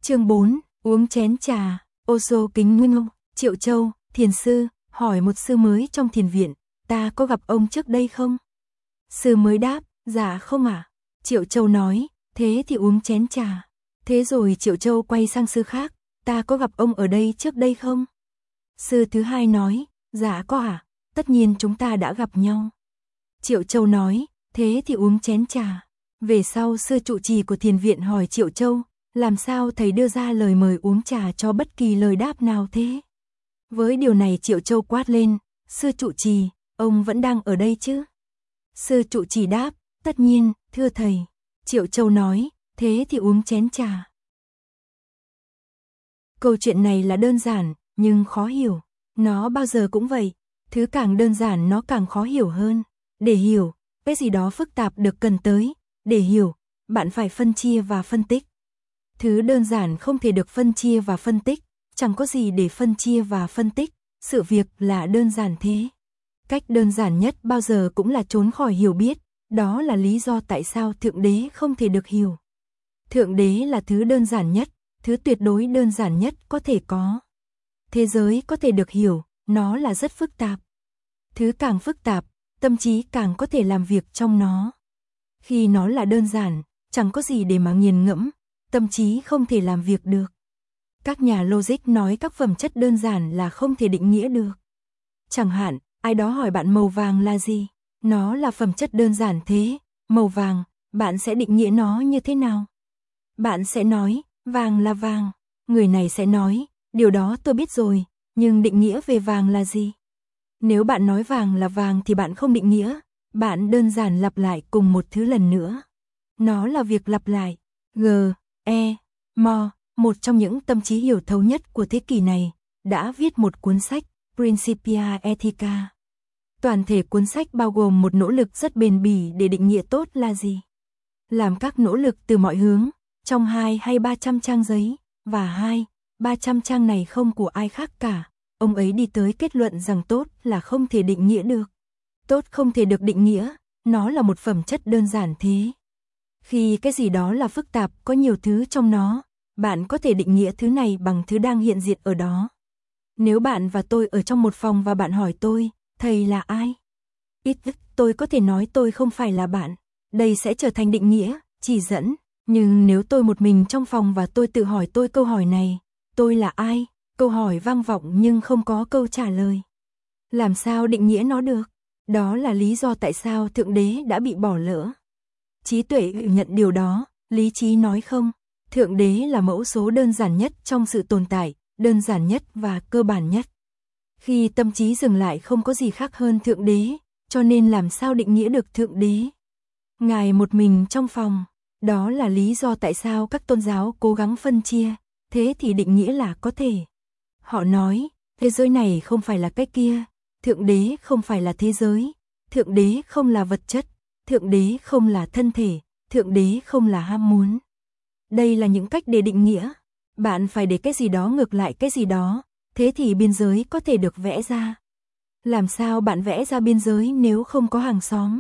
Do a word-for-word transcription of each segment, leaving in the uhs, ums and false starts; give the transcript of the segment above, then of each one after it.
Chương bốn, uống chén trà. Ô Sô Kính Nguyên Ngô, Triệu Châu, thiền sư, hỏi một sư mới trong thiền viện, ta có gặp ông trước đây không? Sư mới đáp, dạ không ạ. À? Triệu Châu nói, thế thì uống chén trà. Thế rồi Triệu Châu quay sang sư khác, ta có gặp ông ở đây trước đây không? Sư thứ hai nói, dạ có ạ, à? Tất nhiên chúng ta đã gặp nhau. Triệu Châu nói, thế thì uống chén trà. Về sau sư trụ trì của thiền viện hỏi Triệu Châu, làm sao thầy đưa ra lời mời uống trà cho bất kỳ lời đáp nào thế? Với điều này Triệu Châu quát lên, sư trụ trì, ông vẫn đang ở đây chứ? Sư trụ trì đáp, tất nhiên, thưa thầy. Triệu Châu nói, thế thì uống chén trà. Câu chuyện này là đơn giản, nhưng khó hiểu. Nó bao giờ cũng vậy, thứ càng đơn giản nó càng khó hiểu hơn. Để hiểu, cái gì đó phức tạp được cần tới. Để hiểu, bạn phải phân chia và phân tích. Thứ đơn giản không thể được phân chia và phân tích, chẳng có gì để phân chia và phân tích, sự việc là đơn giản thế. Cách đơn giản nhất bao giờ cũng là trốn khỏi hiểu biết, đó là lý do tại sao Thượng Đế không thể được hiểu. Thượng Đế là thứ đơn giản nhất, thứ tuyệt đối đơn giản nhất có thể có. Thế giới có thể được hiểu, nó là rất phức tạp. Thứ càng phức tạp, tâm trí càng có thể làm việc trong nó. Khi nó là đơn giản, chẳng có gì để mà nghiền ngẫm, tâm trí không thể làm việc được. Các nhà logic nói các phẩm chất đơn giản là không thể định nghĩa được. Chẳng hạn, ai đó hỏi bạn màu vàng là gì? Nó là phẩm chất đơn giản thế, màu vàng, bạn sẽ định nghĩa nó như thế nào? Bạn sẽ nói, vàng là vàng. Người này sẽ nói, điều đó tôi biết rồi, nhưng định nghĩa về vàng là gì? Nếu bạn nói vàng là vàng thì bạn không định nghĩa, bạn đơn giản lặp lại cùng một thứ lần nữa. Nó là việc lặp lại. G, E, Mo, một trong những tâm trí hiểu thấu nhất của thế kỷ này, đã viết một cuốn sách, Principia Ethica. Toàn thể cuốn sách bao gồm một nỗ lực rất bền bỉ để định nghĩa tốt là gì. Làm các nỗ lực từ mọi hướng, trong hai hay ba trăm trang giấy, và hai, ba trăm trang này không của ai khác cả. Ông ấy đi tới kết luận rằng tốt là không thể định nghĩa được. Tốt không thể được định nghĩa, nó là một phẩm chất đơn giản thế. Khi cái gì đó là phức tạp, có nhiều thứ trong nó, bạn có thể định nghĩa thứ này bằng thứ đang hiện diện ở đó. Nếu bạn và tôi ở trong một phòng và bạn hỏi tôi, thầy là ai? Ít nhất tôi có thể nói tôi không phải là bạn. Đây sẽ trở thành định nghĩa, chỉ dẫn. Nhưng nếu tôi một mình trong phòng và tôi tự hỏi tôi câu hỏi này, tôi là ai? Câu hỏi vang vọng nhưng không có câu trả lời. Làm sao định nghĩa nó được? Đó là lý do tại sao Thượng Đế đã bị bỏ lỡ. Trí tuệ nhận điều đó, lý trí nói không. Thượng Đế là mẫu số đơn giản nhất trong sự tồn tại, đơn giản nhất và cơ bản nhất. Khi tâm trí dừng lại không có gì khác hơn Thượng Đế, cho nên làm sao định nghĩa được Thượng Đế? Ngài một mình trong phòng, đó là lý do tại sao các tôn giáo cố gắng phân chia, thế thì định nghĩa là có thể. Họ nói, thế giới này không phải là cái kia, Thượng Đế không phải là thế giới, Thượng Đế không là vật chất, Thượng Đế không là thân thể, Thượng Đế không là ham muốn. Đây là những cách để định nghĩa. Bạn phải để cái gì đó ngược lại cái gì đó, thế thì biên giới có thể được vẽ ra. Làm sao bạn vẽ ra biên giới nếu không có hàng xóm?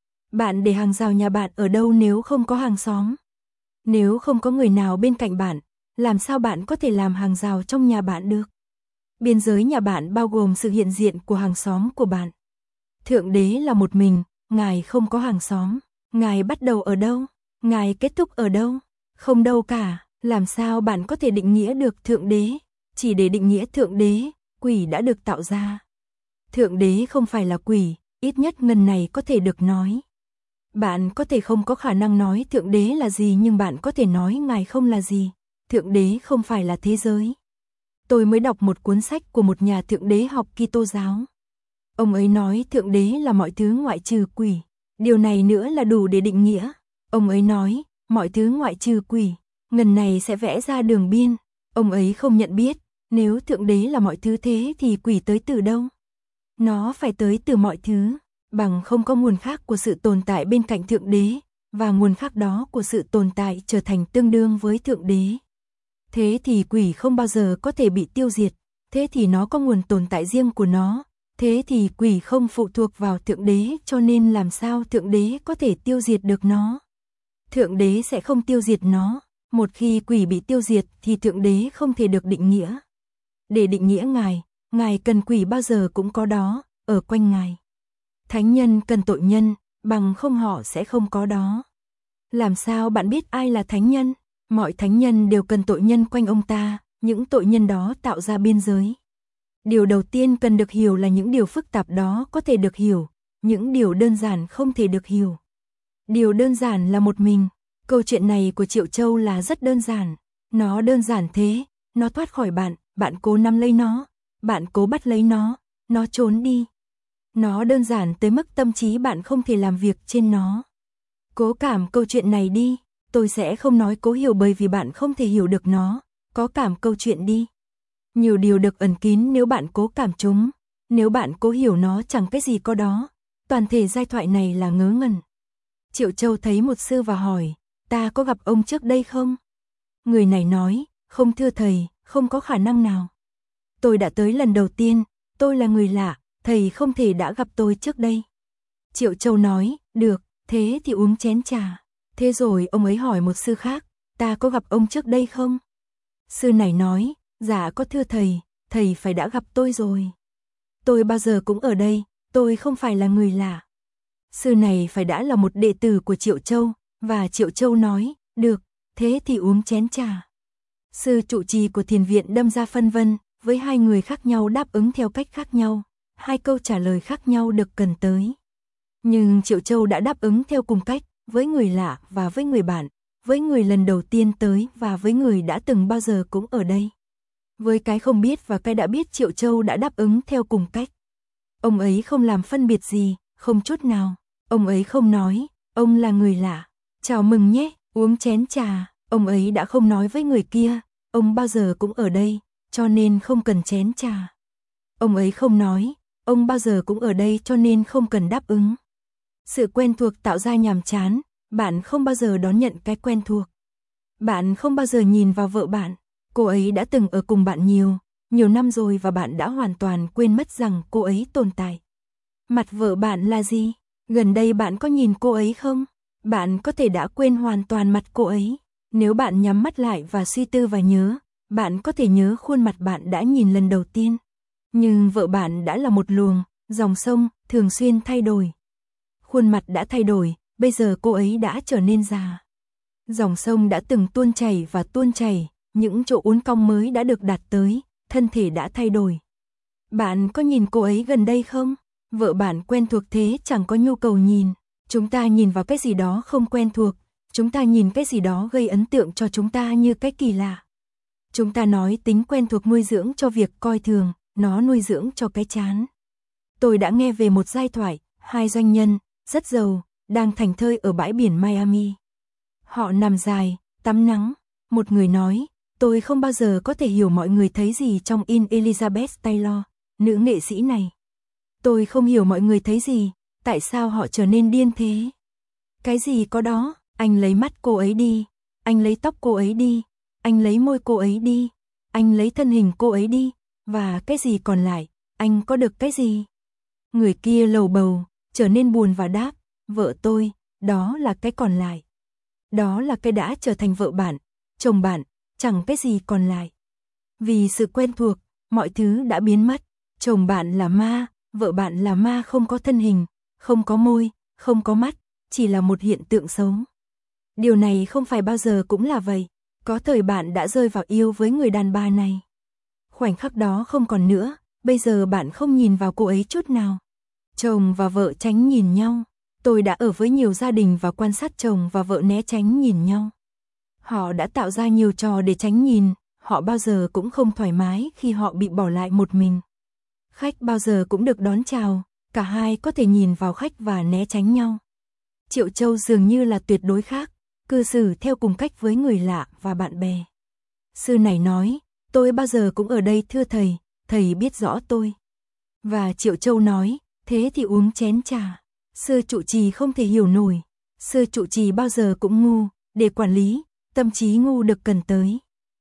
Bạn để hàng rào nhà bạn ở đâu nếu không có hàng xóm? Nếu không có người nào bên cạnh bạn, làm sao bạn có thể làm hàng rào trong nhà bạn được? Biên giới nhà bạn bao gồm sự hiện diện của hàng xóm của bạn. Thượng Đế là một mình, Ngài không có hàng xóm. Ngài bắt đầu ở đâu? Ngài kết thúc ở đâu? Không đâu cả. Làm sao bạn có thể định nghĩa được Thượng Đế? Chỉ để định nghĩa Thượng Đế, quỷ đã được tạo ra. Thượng Đế không phải là quỷ, ít nhất ngần này có thể được nói. Bạn có thể không có khả năng nói Thượng Đế là gì nhưng bạn có thể nói Ngài không là gì. Thượng Đế không phải là thế giới. Tôi mới đọc một cuốn sách của một nhà Thượng Đế học Kitô giáo. Ông ấy nói Thượng Đế là mọi thứ ngoại trừ quỷ. Điều này nữa là đủ để định nghĩa. Ông ấy nói, mọi thứ ngoại trừ quỷ. Ngần này sẽ vẽ ra đường biên. Ông ấy không nhận biết, nếu Thượng Đế là mọi thứ thế thì quỷ tới từ đâu? Nó phải tới từ mọi thứ, bằng không có nguồn khác của sự tồn tại bên cạnh Thượng Đế, và nguồn khác đó của sự tồn tại trở thành tương đương với Thượng Đế. Thế thì quỷ không bao giờ có thể bị tiêu diệt, thế thì nó có nguồn tồn tại riêng của nó, thế thì quỷ không phụ thuộc vào Thượng Đế cho nên làm sao Thượng Đế có thể tiêu diệt được nó? Thượng Đế sẽ không tiêu diệt nó, Một khi quỷ bị tiêu diệt thì Thượng Đế không thể được định nghĩa. Để định nghĩa Ngài, Ngài cần quỷ bao giờ cũng có đó, ở quanh Ngài. Thánh nhân cần tội nhân, bằng không họ sẽ không có đó. Làm sao bạn biết ai là thánh nhân? Mọi thánh nhân đều cần tội nhân quanh ông ta, những tội nhân đó tạo ra biên giới. Điều đầu tiên cần được hiểu là những điều phức tạp đó có thể được hiểu, những điều đơn giản không thể được hiểu. Điều đơn giản là một mình. Câu chuyện này của Triệu Châu là rất đơn giản. Nó đơn giản thế, nó thoát khỏi bạn, bạn cố nắm lấy nó, bạn cố bắt lấy nó, nó trốn đi. Nó đơn giản tới mức tâm trí bạn không thể làm việc trên nó. Cố cảm câu chuyện này đi, tôi sẽ không nói cố hiểu bởi vì bạn không thể hiểu được nó, có cảm câu chuyện đi. Nhiều điều được ẩn kín nếu bạn cố cảm chúng, nếu bạn cố hiểu nó chẳng cái gì có đó. Toàn thể giai thoại này là ngớ ngẩn. Triệu Châu thấy một sư và hỏi, ta có gặp ông trước đây không? Người này nói, không thưa thầy, không có khả năng nào. Tôi đã tới lần đầu tiên, tôi là người lạ, thầy không thể đã gặp tôi trước đây. Triệu Châu nói, được, thế thì uống chén trà. Thế rồi ông ấy hỏi một sư khác, ta có gặp ông trước đây không? Sư này nói, dạ có thưa thầy, thầy phải đã gặp tôi rồi. Tôi bao giờ cũng ở đây, tôi không phải là người lạ. Sư này phải đã là một đệ tử của Triệu Châu, và Triệu Châu nói, được, thế thì uống chén trà. Sư trụ trì của thiền viện đâm ra phân vân, với hai người khác nhau đáp ứng theo cách khác nhau, hai câu trả lời khác nhau được cần tới. Nhưng Triệu Châu đã đáp ứng theo cùng cách, với người lạ và với người bạn, với người lần đầu tiên tới và với người đã từng bao giờ cũng ở đây. Với cái không biết và cái đã biết Triệu Châu đã đáp ứng theo cùng cách. Ông ấy không làm phân biệt gì, không chút nào. Ông ấy không nói, ông là người lạ. Chào mừng nhé, uống chén trà. Ông ấy đã không nói với người kia, ông bao giờ cũng ở đây, cho nên không cần chén trà. Ông ấy không nói, ông bao giờ cũng ở đây cho nên không cần đáp ứng. Sự quen thuộc tạo ra nhàm chán, bạn không bao giờ đón nhận cái quen thuộc. Bạn không bao giờ nhìn vào vợ bạn, cô ấy đã từng ở cùng bạn nhiều, nhiều năm rồi và bạn đã hoàn toàn quên mất rằng cô ấy tồn tại. Mặt vợ bạn là gì? Gần đây bạn có nhìn cô ấy không? Bạn có thể đã quên hoàn toàn mặt cô ấy. Nếu bạn nhắm mắt lại và suy tư và nhớ, bạn có thể nhớ khuôn mặt bạn đã nhìn lần đầu tiên. Nhưng vợ bạn đã là một luồng, dòng sông, thường xuyên thay đổi. Khuôn mặt đã thay đổi, bây giờ cô ấy đã trở nên già. Dòng sông đã từng tuôn chảy và tuôn chảy, những chỗ uốn cong mới đã được đạt tới, thân thể đã thay đổi. Bạn có nhìn cô ấy gần đây không? Vợ bạn quen thuộc thế chẳng có nhu cầu nhìn. Chúng ta nhìn vào cái gì đó không quen thuộc, chúng ta nhìn cái gì đó gây ấn tượng cho chúng ta như cái kỳ lạ. Chúng ta nói tính quen thuộc nuôi dưỡng cho việc coi thường, nó nuôi dưỡng cho cái chán. Tôi đã nghe về một giai thoại, hai doanh nhân, rất giàu, đang thảnh thơi ở bãi biển Miami. Họ nằm dài, tắm nắng. Một người nói, tôi không bao giờ có thể hiểu mọi người thấy gì trong in Elizabeth Taylor, nữ nghệ sĩ này. Tôi không hiểu mọi người thấy gì, tại sao họ trở nên điên thế. Cái gì có đó, anh lấy mắt cô ấy đi, anh lấy tóc cô ấy đi, anh lấy môi cô ấy đi, anh lấy thân hình cô ấy đi, và cái gì còn lại, anh có được cái gì? Người kia lầu bầu, trở nên buồn và đáp, vợ tôi, đó là cái còn lại. Đó là cái đã trở thành vợ bạn, chồng bạn, chẳng cái gì còn lại. Vì sự quen thuộc, mọi thứ đã biến mất, chồng bạn là ma, vợ bạn là ma không có thân hình, không có môi, không có mắt, chỉ là một hiện tượng xấu. Điều này không phải bao giờ cũng là vậy, có thời bạn đã rơi vào yêu với người đàn bà này. Khoảnh khắc đó không còn nữa, bây giờ bạn không nhìn vào cô ấy chút nào. Chồng và vợ tránh nhìn nhau. Tôi đã ở với nhiều gia đình và quan sát chồng và vợ né tránh nhìn nhau. Họ đã tạo ra nhiều trò để tránh nhìn, họ bao giờ cũng không thoải mái khi họ bị bỏ lại một mình. Khách bao giờ cũng được đón chào, cả hai có thể nhìn vào khách và né tránh nhau. Triệu Châu dường như là tuyệt đối khác, cư xử theo cùng cách với người lạ và bạn bè. Sư này nói, tôi bao giờ cũng ở đây thưa thầy, thầy biết rõ tôi. Và Triệu Châu nói, thế thì uống chén trà. Sư trụ trì không thể hiểu nổi, sư trụ trì bao giờ cũng ngu, để quản lý, tâm trí ngu được cần tới.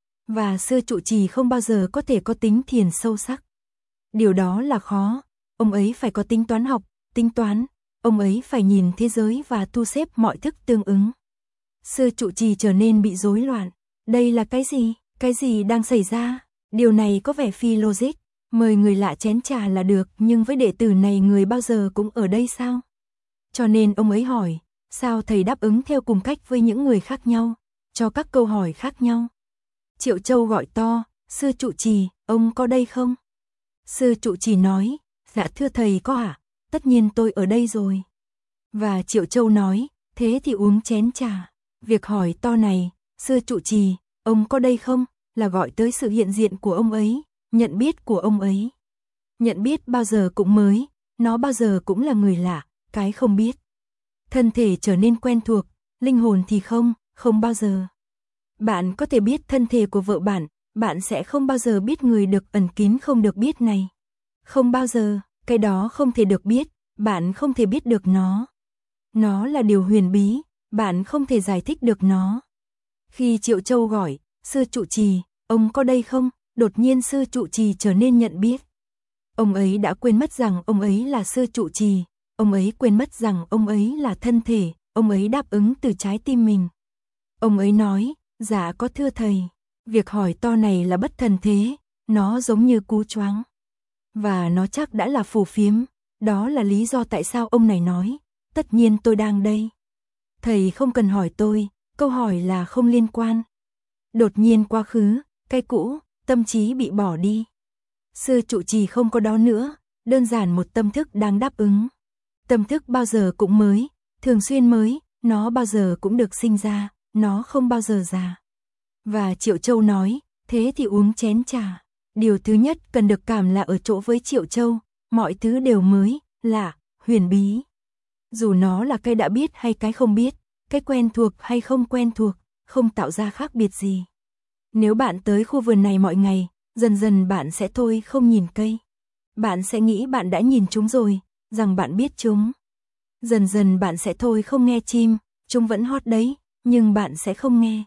Và sư trụ trì không bao giờ có thể có tính thiền sâu sắc. Điều đó là khó, ông ấy phải có tính toán học, tính toán, ông ấy phải nhìn thế giới và thu xếp mọi thức tương ứng. Sư trụ trì trở nên bị rối loạn, Đây là cái gì? Cái gì đang xảy ra? Điều này có vẻ phi logic. Mời người lạ chén trà là được, nhưng với đệ tử này người bao giờ cũng ở đây sao? Cho nên ông ấy hỏi, sao thầy đáp ứng theo cùng cách với những người khác nhau, cho các câu hỏi khác nhau? Triệu Châu gọi to, sư trụ trì, ông có đây không? Sư trụ trì nói, dạ thưa thầy có ạ, tất nhiên tôi ở đây rồi. Và Triệu Châu nói, thế thì uống chén trà. Việc hỏi to này, sư trụ trì, ông có đây không, là gọi tới sự hiện diện của ông ấy, nhận biết của ông ấy. Nhận biết bao giờ cũng mới, nó bao giờ cũng là người lạ, cái không biết. Thân thể trở nên quen thuộc, linh hồn thì không, không bao giờ. Bạn có thể biết thân thể của vợ bạn, bạn sẽ không bao giờ biết người được ẩn kín không được biết này. Không bao giờ, cái đó không thể được biết, bạn không thể biết được nó. Nó là điều huyền bí, bạn không thể giải thích được nó. Khi Triệu Châu gọi, sư trụ trì, ông có đây không? Đột nhiên sư trụ trì trở nên nhận biết. Ông ấy đã quên mất rằng ông ấy là sư trụ trì, ông ấy quên mất rằng ông ấy là thân thể, ông ấy đáp ứng từ trái tim mình. Ông ấy nói, dạ có thưa thầy, việc hỏi to này là bất thần thế, nó giống như cú choáng. Và nó chắc đã là phù phiếm, đó là lý do tại sao ông này nói, tất nhiên tôi đang đây. Thầy không cần hỏi tôi, câu hỏi là không liên quan. Đột nhiên quá khứ, cái cũ, tâm trí bị bỏ đi. Sư trụ trì không có đó nữa, đơn giản một tâm thức đang đáp ứng. Tâm thức bao giờ cũng mới, thường xuyên mới, nó bao giờ cũng được sinh ra, nó không bao giờ già. Và Triệu Châu nói, thế thì uống chén trà. Điều thứ nhất cần được cảm là ở chỗ với Triệu Châu, mọi thứ đều mới, lạ, huyền bí. Dù nó là cái đã biết hay cái không biết, cái quen thuộc hay không quen thuộc, không tạo ra khác biệt gì. Nếu bạn tới khu vườn này mọi ngày, dần dần bạn sẽ thôi không nhìn cây. Bạn sẽ nghĩ bạn đã nhìn chúng rồi, rằng bạn biết chúng. Dần dần bạn sẽ thôi không nghe chim, chúng vẫn hót đấy, nhưng bạn sẽ không nghe.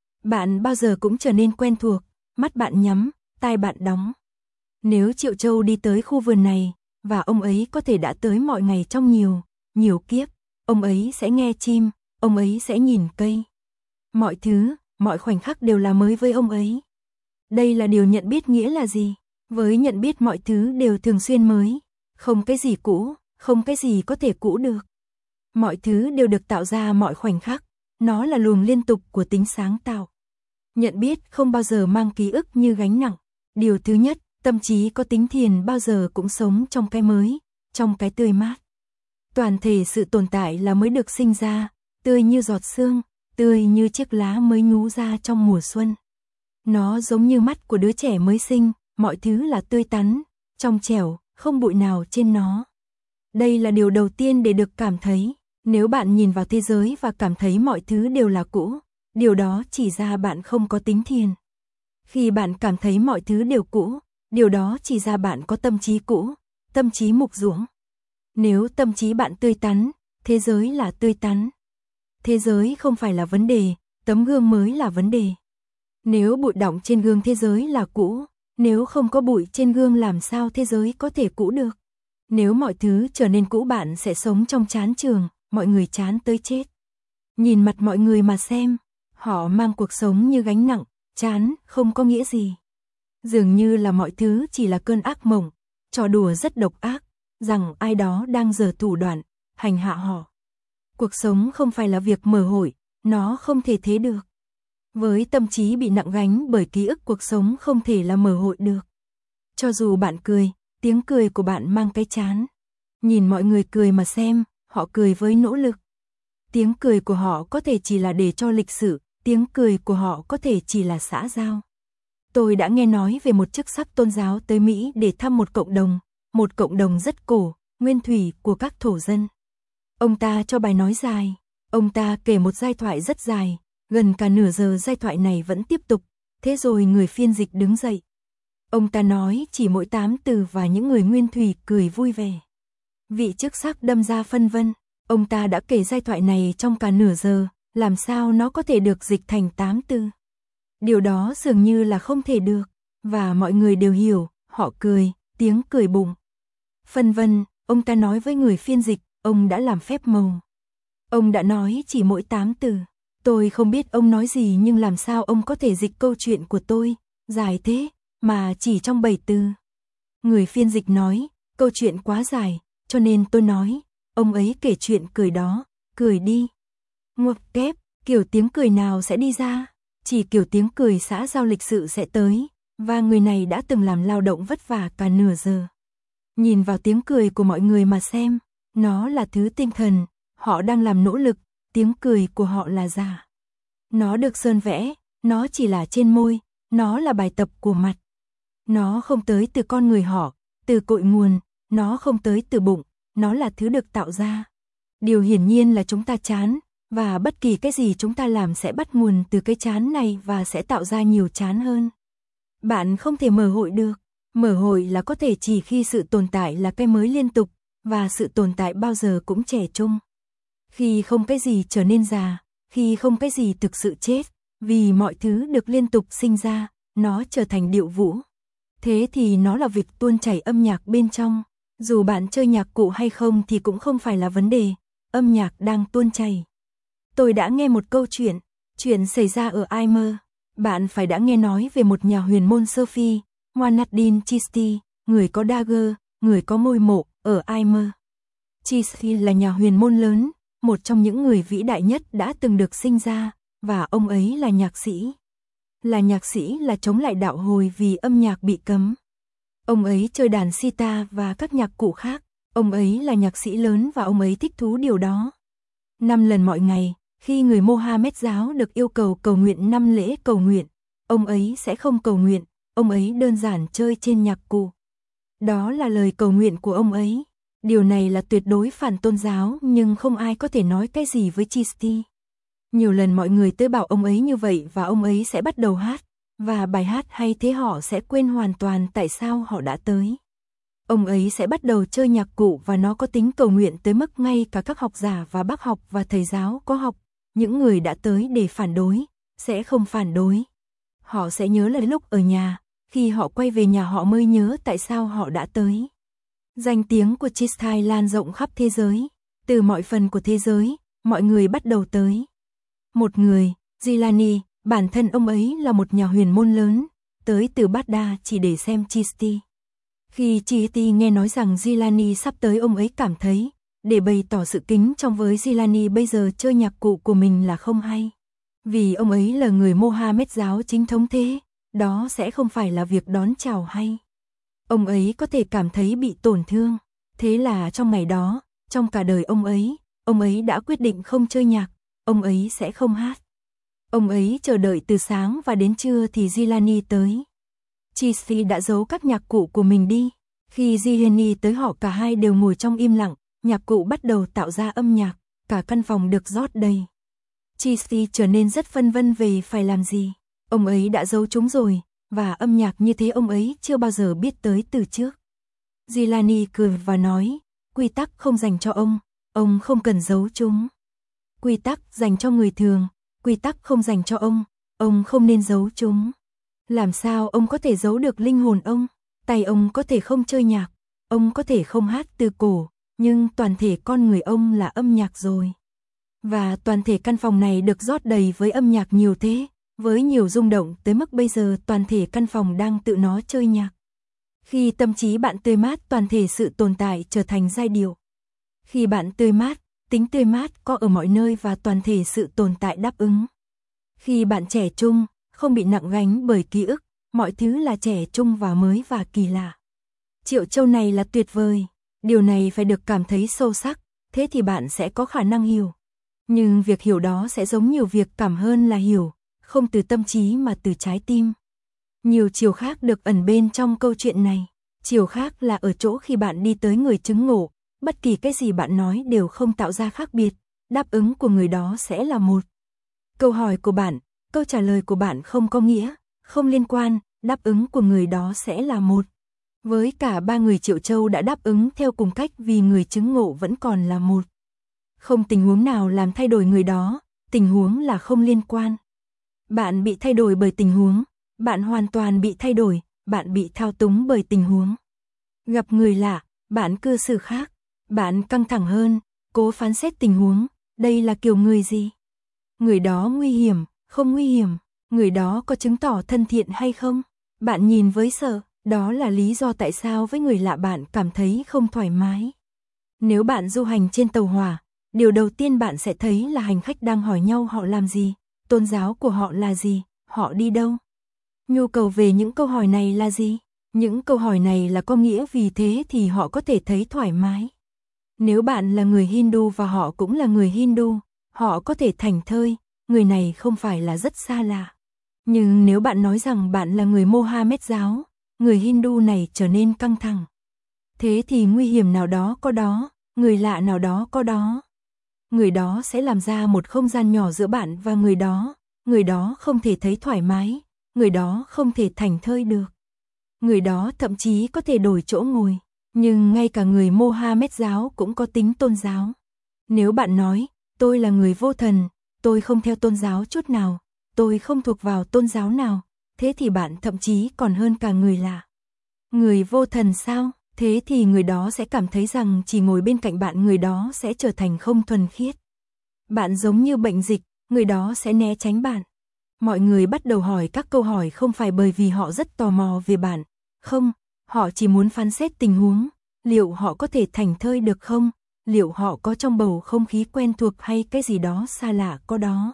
Bạn bao giờ cũng trở nên quen thuộc, mắt bạn nhắm, tai bạn đóng. Nếu Triệu Châu đi tới khu vườn này, và ông ấy có thể đã tới mọi ngày trong nhiều, nhiều kiếp, ông ấy sẽ nghe chim, ông ấy sẽ nhìn cây. Mọi thứ, mọi khoảnh khắc đều là mới với ông ấy. Đây là điều nhận biết nghĩa là gì? Với nhận biết mọi thứ đều thường xuyên mới, không cái gì cũ, không cái gì có thể cũ được. Mọi thứ đều được tạo ra mọi khoảnh khắc, nó là luồng liên tục của tính sáng tạo. Nhận biết không bao giờ mang ký ức như gánh nặng. Điều thứ nhất, tâm trí có tính thiền bao giờ cũng sống trong cái mới, trong cái tươi mát. Toàn thể sự tồn tại là mới được sinh ra, tươi như giọt sương, tươi như chiếc lá mới nhú ra trong mùa xuân. Nó giống như mắt của đứa trẻ mới sinh, mọi thứ là tươi tắn, trong trẻo, không bụi nào trên nó. Đây là điều đầu tiên để được cảm thấy. Nếu bạn nhìn vào thế giới và cảm thấy mọi thứ đều là cũ, điều đó chỉ ra bạn không có tính thiền. Khi bạn cảm thấy mọi thứ đều cũ, điều đó chỉ ra bạn có tâm trí cũ, tâm trí mục ruỗng. Nếu tâm trí bạn tươi tắn, thế giới là tươi tắn. Thế giới không phải là vấn đề, tấm gương mới là vấn đề. Nếu bụi đọng trên gương thế giới là cũ, nếu không có bụi trên gương làm sao thế giới có thể cũ được? Nếu mọi thứ trở nên cũ bạn sẽ sống trong chán trường, mọi người chán tới chết. Nhìn mặt mọi người mà xem, họ mang cuộc sống như gánh nặng, chán, không có nghĩa gì. Dường như là mọi thứ chỉ là cơn ác mộng, trò đùa rất độc ác, rằng ai đó đang giở thủ đoạn, hành hạ họ. Cuộc sống không phải là việc mở hội, nó không thể thế được. Với tâm trí bị nặng gánh bởi ký ức cuộc sống không thể là mở hội được. Cho dù bạn cười, tiếng cười của bạn mang cái chán. Nhìn mọi người cười mà xem, họ cười với nỗ lực. Tiếng cười của họ có thể chỉ là để cho lịch sự, tiếng cười của họ có thể chỉ là xã giao. Tôi đã nghe nói về một chức sắc tôn giáo tới Mỹ để thăm một cộng đồng, một cộng đồng rất cổ, nguyên thủy của các thổ dân. Ông ta cho bài nói dài, ông ta kể một giai thoại rất dài, gần cả nửa giờ giai thoại này vẫn tiếp tục, thế rồi người phiên dịch đứng dậy. Ông ta nói chỉ mỗi tám từ và những người nguyên thủy cười vui vẻ. Vị chức sắc đâm ra phân vân, ông ta đã kể giai thoại này trong cả nửa giờ, làm sao nó có thể được dịch thành tám từ. Điều đó dường như là không thể được, và mọi người đều hiểu, họ cười, tiếng cười bụng. Phân vân, ông ta nói với người phiên dịch, ông đã làm phép màu. Ông đã nói chỉ mỗi tám từ. Tôi không biết ông nói gì nhưng làm sao ông có thể dịch câu chuyện của tôi, dài thế, mà chỉ trong bảy từ. Người phiên dịch nói, câu chuyện quá dài, cho nên tôi nói, ông ấy kể chuyện cười đó, cười đi. Ngoặc kép, kiểu tiếng cười nào sẽ đi ra? Chỉ kiểu tiếng cười xã giao lịch sự sẽ tới, và người này đã từng làm lao động vất vả cả nửa giờ. Nhìn vào tiếng cười của mọi người mà xem, nó là thứ tinh thần, họ đang làm nỗ lực, tiếng cười của họ là giả. Nó được sơn vẽ, nó chỉ là trên môi, nó là bài tập của mặt. Nó không tới từ con người họ, từ cội nguồn, nó không tới từ bụng, nó là thứ được tạo ra. Điều hiển nhiên là chúng ta chán, và bất kỳ cái gì chúng ta làm sẽ bắt nguồn từ cái chán này và sẽ tạo ra nhiều chán hơn. Bạn không thể mở hội được, mở hội là có thể chỉ khi sự tồn tại là cái mới liên tục, và sự tồn tại bao giờ cũng trẻ trung. Khi không cái gì trở nên già, khi không cái gì thực sự chết, vì mọi thứ được liên tục sinh ra, nó trở thành điệu vũ. Thế thì nó là việc tuôn chảy âm nhạc bên trong, dù bạn chơi nhạc cụ hay không thì cũng không phải là vấn đề, âm nhạc đang tuôn chảy. Tôi đã nghe một câu chuyện, chuyện xảy ra ở Aimer. Bạn phải đã nghe nói về một nhà huyền môn Sufi, Muhammad Chishti, người có dagger, người có môi mộ, ở Aimer. Chishti là nhà huyền môn lớn, một trong những người vĩ đại nhất đã từng được sinh ra, và ông ấy là nhạc sĩ. Là nhạc sĩ là chống lại đạo hồi vì âm nhạc bị cấm. Ông ấy chơi đàn sitar và các nhạc cụ khác, ông ấy là nhạc sĩ lớn và ông ấy thích thú điều đó. Năm lần mọi ngày, khi người Mohammed giáo được yêu cầu cầu nguyện năm lễ cầu nguyện, ông ấy sẽ không cầu nguyện, ông ấy đơn giản chơi trên nhạc cụ. Đó là lời cầu nguyện của ông ấy. Điều này là tuyệt đối phản tôn giáo nhưng không ai có thể nói cái gì với Chishti. Nhiều lần mọi người tới bảo ông ấy như vậy và ông ấy sẽ bắt đầu hát, và bài hát hay thế họ sẽ quên hoàn toàn tại sao họ đã tới. Ông ấy sẽ bắt đầu chơi nhạc cụ và nó có tính cầu nguyện tới mức ngay cả các học giả và bác học và thầy giáo có học, những người đã tới để phản đối, sẽ không phản đối. Họ sẽ nhớ là lúc ở nhà, khi họ quay về nhà họ mới nhớ tại sao họ đã tới. Danh tiếng của Chishti lan rộng khắp thế giới, từ mọi phần của thế giới, mọi người bắt đầu tới. Một người, Jilani, bản thân ông ấy là một nhà huyền môn lớn, tới từ Baghdad chỉ để xem Chishti. Khi Chishti nghe nói rằng Jilani sắp tới ông ấy cảm thấy, để bày tỏ sự kính trọng với Jilani bây giờ chơi nhạc cụ của mình là không hay. Vì ông ấy là người Mohammed giáo chính thống thế, đó sẽ không phải là việc đón chào hay. Ông ấy có thể cảm thấy bị tổn thương. Thế là trong ngày đó, trong cả đời ông ấy, ông ấy đã quyết định không chơi nhạc, ông ấy sẽ không hát. Ông ấy chờ đợi từ sáng và đến trưa thì Jilani tới. Chishti đã giấu các nhạc cụ của mình đi. Khi Jilani tới họ cả hai đều ngồi trong im lặng, nhạc cụ bắt đầu tạo ra âm nhạc, cả căn phòng được rót đầy. Chishti trở nên rất phân vân về phải làm gì. Ông ấy đã giấu chúng rồi, và âm nhạc như thế ông ấy chưa bao giờ biết tới từ trước. Jilani cười và nói, quy tắc không dành cho ông, ông không cần giấu chúng. Quy tắc dành cho người thường, quy tắc không dành cho ông, ông không nên giấu chúng. Làm sao ông có thể giấu được linh hồn ông? Tay ông có thể không chơi nhạc, ông có thể không hát từ cổ, nhưng toàn thể con người ông là âm nhạc rồi. Và toàn thể căn phòng này được rót đầy với âm nhạc nhiều thế, với nhiều rung động tới mức bây giờ toàn thể căn phòng đang tự nó chơi nhạc. Khi tâm trí bạn tươi mát, toàn thể sự tồn tại trở thành giai điệu. Khi bạn tươi mát, tính tươi mát có ở mọi nơi và toàn thể sự tồn tại đáp ứng. Khi bạn trẻ trung, không bị nặng gánh bởi ký ức, mọi thứ là trẻ trung và mới và kỳ lạ. Triệu châu này là tuyệt vời, điều này phải được cảm thấy sâu sắc, thế thì bạn sẽ có khả năng hiểu. Nhưng việc hiểu đó sẽ giống nhiều việc cảm hơn là hiểu, không từ tâm trí mà từ trái tim. Nhiều chiều khác được ẩn bên trong câu chuyện này. Chiều khác là ở chỗ khi bạn đi tới người chứng ngộ, bất kỳ cái gì bạn nói đều không tạo ra khác biệt, đáp ứng của người đó sẽ là một. Câu hỏi của bạn, câu trả lời của bạn không có nghĩa, không liên quan, đáp ứng của người đó sẽ là một. Với cả ba người Triệu Châu đã đáp ứng theo cùng cách vì người chứng ngộ vẫn còn là một. Không tình huống nào làm thay đổi người đó, tình huống là không liên quan. Bạn bị thay đổi bởi tình huống, bạn hoàn toàn bị thay đổi, bạn bị thao túng bởi tình huống. Gặp người lạ, bạn cư xử khác, bạn căng thẳng hơn, cố phán xét tình huống, đây là kiểu người gì? Người đó nguy hiểm, không nguy hiểm, người đó có chứng tỏ thân thiện hay không? Bạn nhìn với sợ, đó là lý do tại sao với người lạ bạn cảm thấy không thoải mái. Nếu bạn du hành trên tàu hỏa, điều đầu tiên bạn sẽ thấy là hành khách đang hỏi nhau họ làm gì, tôn giáo của họ là gì, họ đi đâu. Nhu cầu về những câu hỏi này là gì? Những câu hỏi này là có nghĩa vì thế thì họ có thể thấy thoải mái. Nếu bạn là người Hindu và họ cũng là người Hindu, họ có thể thảnh thơi, người này không phải là rất xa lạ. Nhưng nếu bạn nói rằng bạn là người Mohammed giáo, người Hindu này trở nên căng thẳng. Thế thì nguy hiểm nào đó có đó, người lạ nào đó có đó. Người đó sẽ làm ra một không gian nhỏ giữa bạn và người đó, người đó không thể thấy thoải mái, người đó không thể thảnh thơi được. Người đó thậm chí có thể đổi chỗ ngồi, nhưng ngay cả người Mohammed giáo cũng có tính tôn giáo. Nếu bạn nói, tôi là người vô thần, tôi không theo tôn giáo chút nào, tôi không thuộc vào tôn giáo nào, thế thì bạn thậm chí còn hơn cả người lạ. Người vô thần sao? Thế thì người đó sẽ cảm thấy rằng chỉ ngồi bên cạnh bạn người đó sẽ trở thành không thuần khiết. Bạn giống như bệnh dịch, người đó sẽ né tránh bạn. Mọi người bắt đầu hỏi các câu hỏi không phải bởi vì họ rất tò mò về bạn. Không, họ chỉ muốn phán xét tình huống. Liệu họ có thể thảnh thơi được không? Liệu họ có trong bầu không khí quen thuộc hay cái gì đó xa lạ có đó?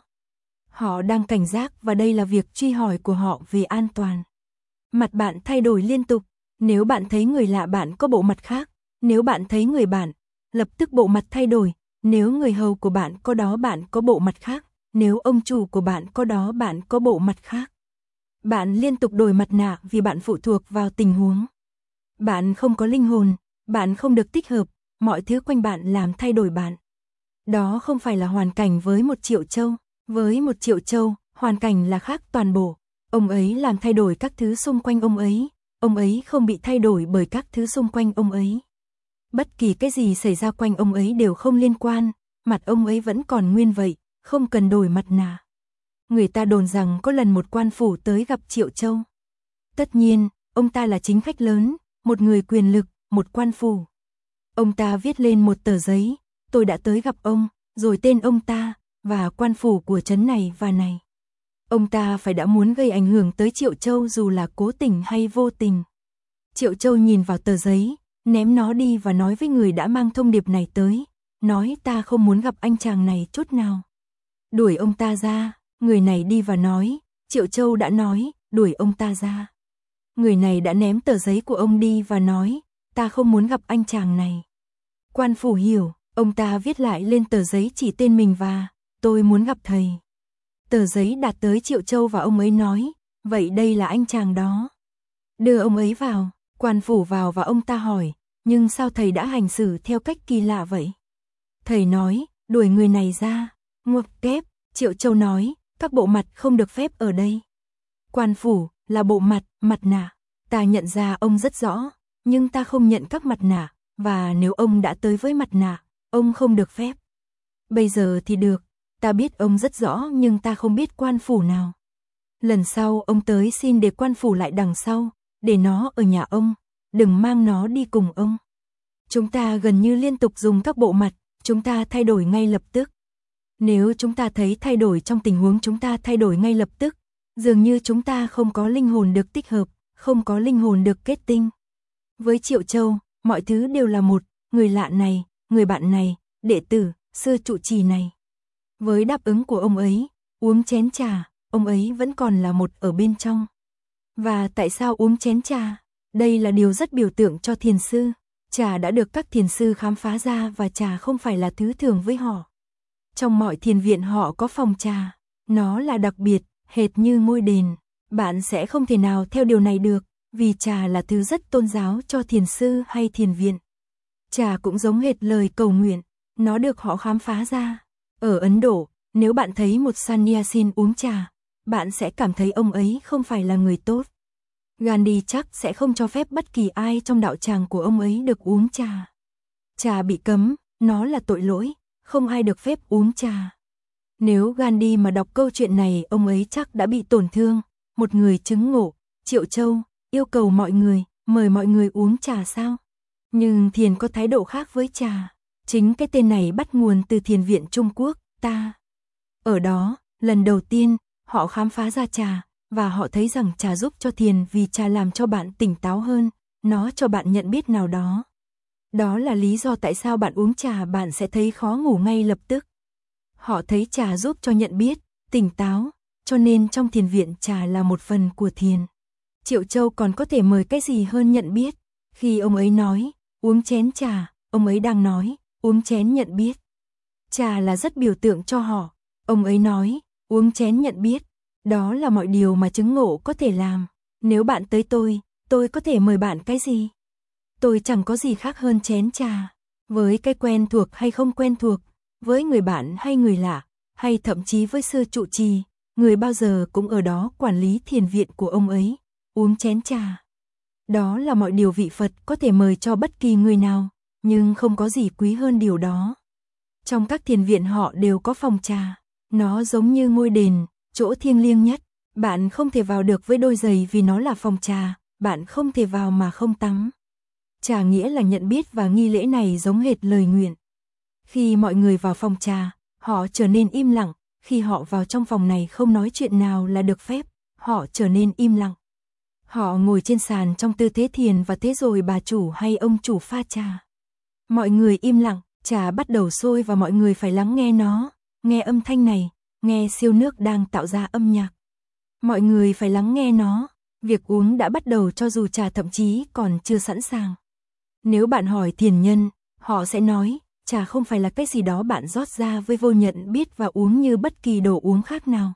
Họ đang cảnh giác và đây là việc truy hỏi của họ về an toàn. Mặt bạn thay đổi liên tục. Nếu bạn thấy người lạ bạn có bộ mặt khác, nếu bạn thấy người bạn, lập tức bộ mặt thay đổi, nếu người hầu của bạn có đó bạn có bộ mặt khác, nếu ông chủ của bạn có đó bạn có bộ mặt khác. Bạn liên tục đổi mặt nạ vì bạn phụ thuộc vào tình huống. Bạn không có linh hồn, bạn không được tích hợp, mọi thứ quanh bạn làm thay đổi bạn. Đó không phải là hoàn cảnh với một triệu châu, với một triệu châu, hoàn cảnh là khác toàn bộ. Ông ấy làm thay đổi các thứ xung quanh ông ấy. Ông ấy không bị thay đổi bởi các thứ xung quanh ông ấy. Bất kỳ cái gì xảy ra quanh ông ấy đều không liên quan, mặt ông ấy vẫn còn nguyên vậy, không cần đổi mặt nạ. Người ta đồn rằng có lần một quan phủ tới gặp Triệu Châu. Tất nhiên, ông ta là chính khách lớn, một người quyền lực, một quan phủ. Ông ta viết lên một tờ giấy, tôi đã tới gặp ông, rồi tên ông ta, và quan phủ của trấn này và này. Ông ta phải đã muốn gây ảnh hưởng tới Triệu Châu dù là cố tình hay vô tình. Triệu Châu nhìn vào tờ giấy, ném nó đi và nói với người đã mang thông điệp này tới, nói ta không muốn gặp anh chàng này chút nào. Đuổi ông ta ra, người này đi và nói, Triệu Châu đã nói, đuổi ông ta ra. Người này đã ném tờ giấy của ông đi và nói, ta không muốn gặp anh chàng này. Quan phủ hiểu, ông ta viết lại lên tờ giấy chỉ tên mình và, tôi muốn gặp thầy. Tờ giấy đạt tới Triệu Châu và ông ấy nói, vậy đây là anh chàng đó. Đưa ông ấy vào, quan phủ vào và ông ta hỏi, nhưng sao thầy đã hành xử theo cách kỳ lạ vậy? Thầy nói, đuổi người này ra, ngoặc kép, Triệu Châu nói, các bộ mặt không được phép ở đây. Quan phủ, là bộ mặt, mặt nạ, ta nhận ra ông rất rõ, nhưng ta không nhận các mặt nạ, và nếu ông đã tới với mặt nạ, ông không được phép. Bây giờ thì được. Ta biết ông rất rõ nhưng ta không biết quan phủ nào. Lần sau ông tới xin để quan phủ lại đằng sau, để nó ở nhà ông, đừng mang nó đi cùng ông. Chúng ta gần như liên tục dùng các bộ mặt, chúng ta thay đổi ngay lập tức. Nếu chúng ta thấy thay đổi trong tình huống chúng ta thay đổi ngay lập tức, dường như chúng ta không có linh hồn được tích hợp, không có linh hồn được kết tinh. Với Triệu Châu, mọi thứ đều là một, người lạ này, người bạn này, đệ tử, sư trụ trì này. Với đáp ứng của ông ấy, uống chén trà, ông ấy vẫn còn là một ở bên trong. Và tại sao uống chén trà? Đây là điều rất biểu tượng cho thiền sư. Trà đã được các thiền sư khám phá ra và trà không phải là thứ thường với họ. Trong mọi thiền viện họ có phòng trà. Nó là đặc biệt, hệt như ngôi đền. Bạn sẽ không thể nào theo điều này được, vì trà là thứ rất tôn giáo cho thiền sư hay thiền viện. Trà cũng giống hệt lời cầu nguyện, nó được họ khám phá ra. Ở Ấn Độ, nếu bạn thấy một sannyasin uống trà, bạn sẽ cảm thấy ông ấy không phải là người tốt. Gandhi chắc sẽ không cho phép bất kỳ ai trong đạo tràng của ông ấy được uống trà. Trà bị cấm, nó là tội lỗi, không ai được phép uống trà. Nếu Gandhi mà đọc câu chuyện này, ông ấy chắc đã bị tổn thương. Một người chứng ngộ, Triệu Châu, yêu cầu mọi người, mời mọi người uống trà sao? Nhưng thiền có thái độ khác với trà. Chính cái tên này bắt nguồn từ thiền viện Trung Quốc, ta. Ở đó, lần đầu tiên, họ khám phá ra trà, và họ thấy rằng trà giúp cho thiền vì trà làm cho bạn tỉnh táo hơn, nó cho bạn nhận biết nào đó. Đó là lý do tại sao bạn uống trà bạn sẽ thấy khó ngủ ngay lập tức. Họ thấy trà giúp cho nhận biết, tỉnh táo, cho nên trong thiền viện trà là một phần của thiền. Triệu Châu còn có thể mời cái gì hơn nhận biết? Khi ông ấy nói, uống chén trà, ông ấy đang nói, uống chén nhận biết. Trà là rất biểu tượng cho họ. Ông ấy nói, uống chén nhận biết. Đó là mọi điều mà chứng ngộ có thể làm. Nếu bạn tới tôi, tôi có thể mời bạn cái gì? Tôi chẳng có gì khác hơn chén trà. Với cái quen thuộc hay không quen thuộc, với người bạn hay người lạ, hay thậm chí với sư trụ trì, người bao giờ cũng ở đó quản lý thiền viện của ông ấy, uống chén trà. Đó là mọi điều vị Phật có thể mời cho bất kỳ người nào, nhưng không có gì quý hơn điều đó. Trong các thiền viện họ đều có phòng trà, nó giống như ngôi đền, chỗ thiêng liêng nhất, bạn không thể vào được với đôi giày vì nó là phòng trà, bạn không thể vào mà không tắm. Trà nghĩa là nhận biết và nghi lễ này giống hệt lời nguyện. Khi mọi người vào phòng trà, họ trở nên im lặng, khi họ vào trong phòng này không nói chuyện nào là được phép, họ trở nên im lặng. Họ ngồi trên sàn trong tư thế thiền và thế rồi bà chủ hay ông chủ pha trà. Mọi người im lặng, trà bắt đầu sôi và mọi người phải lắng nghe nó, nghe âm thanh này, nghe siêu nước đang tạo ra âm nhạc. Mọi người phải lắng nghe nó, việc uống đã bắt đầu cho dù trà thậm chí còn chưa sẵn sàng. Nếu bạn hỏi thiền nhân, họ sẽ nói, trà không phải là cái gì đó bạn rót ra với vô nhận biết và uống như bất kỳ đồ uống khác nào.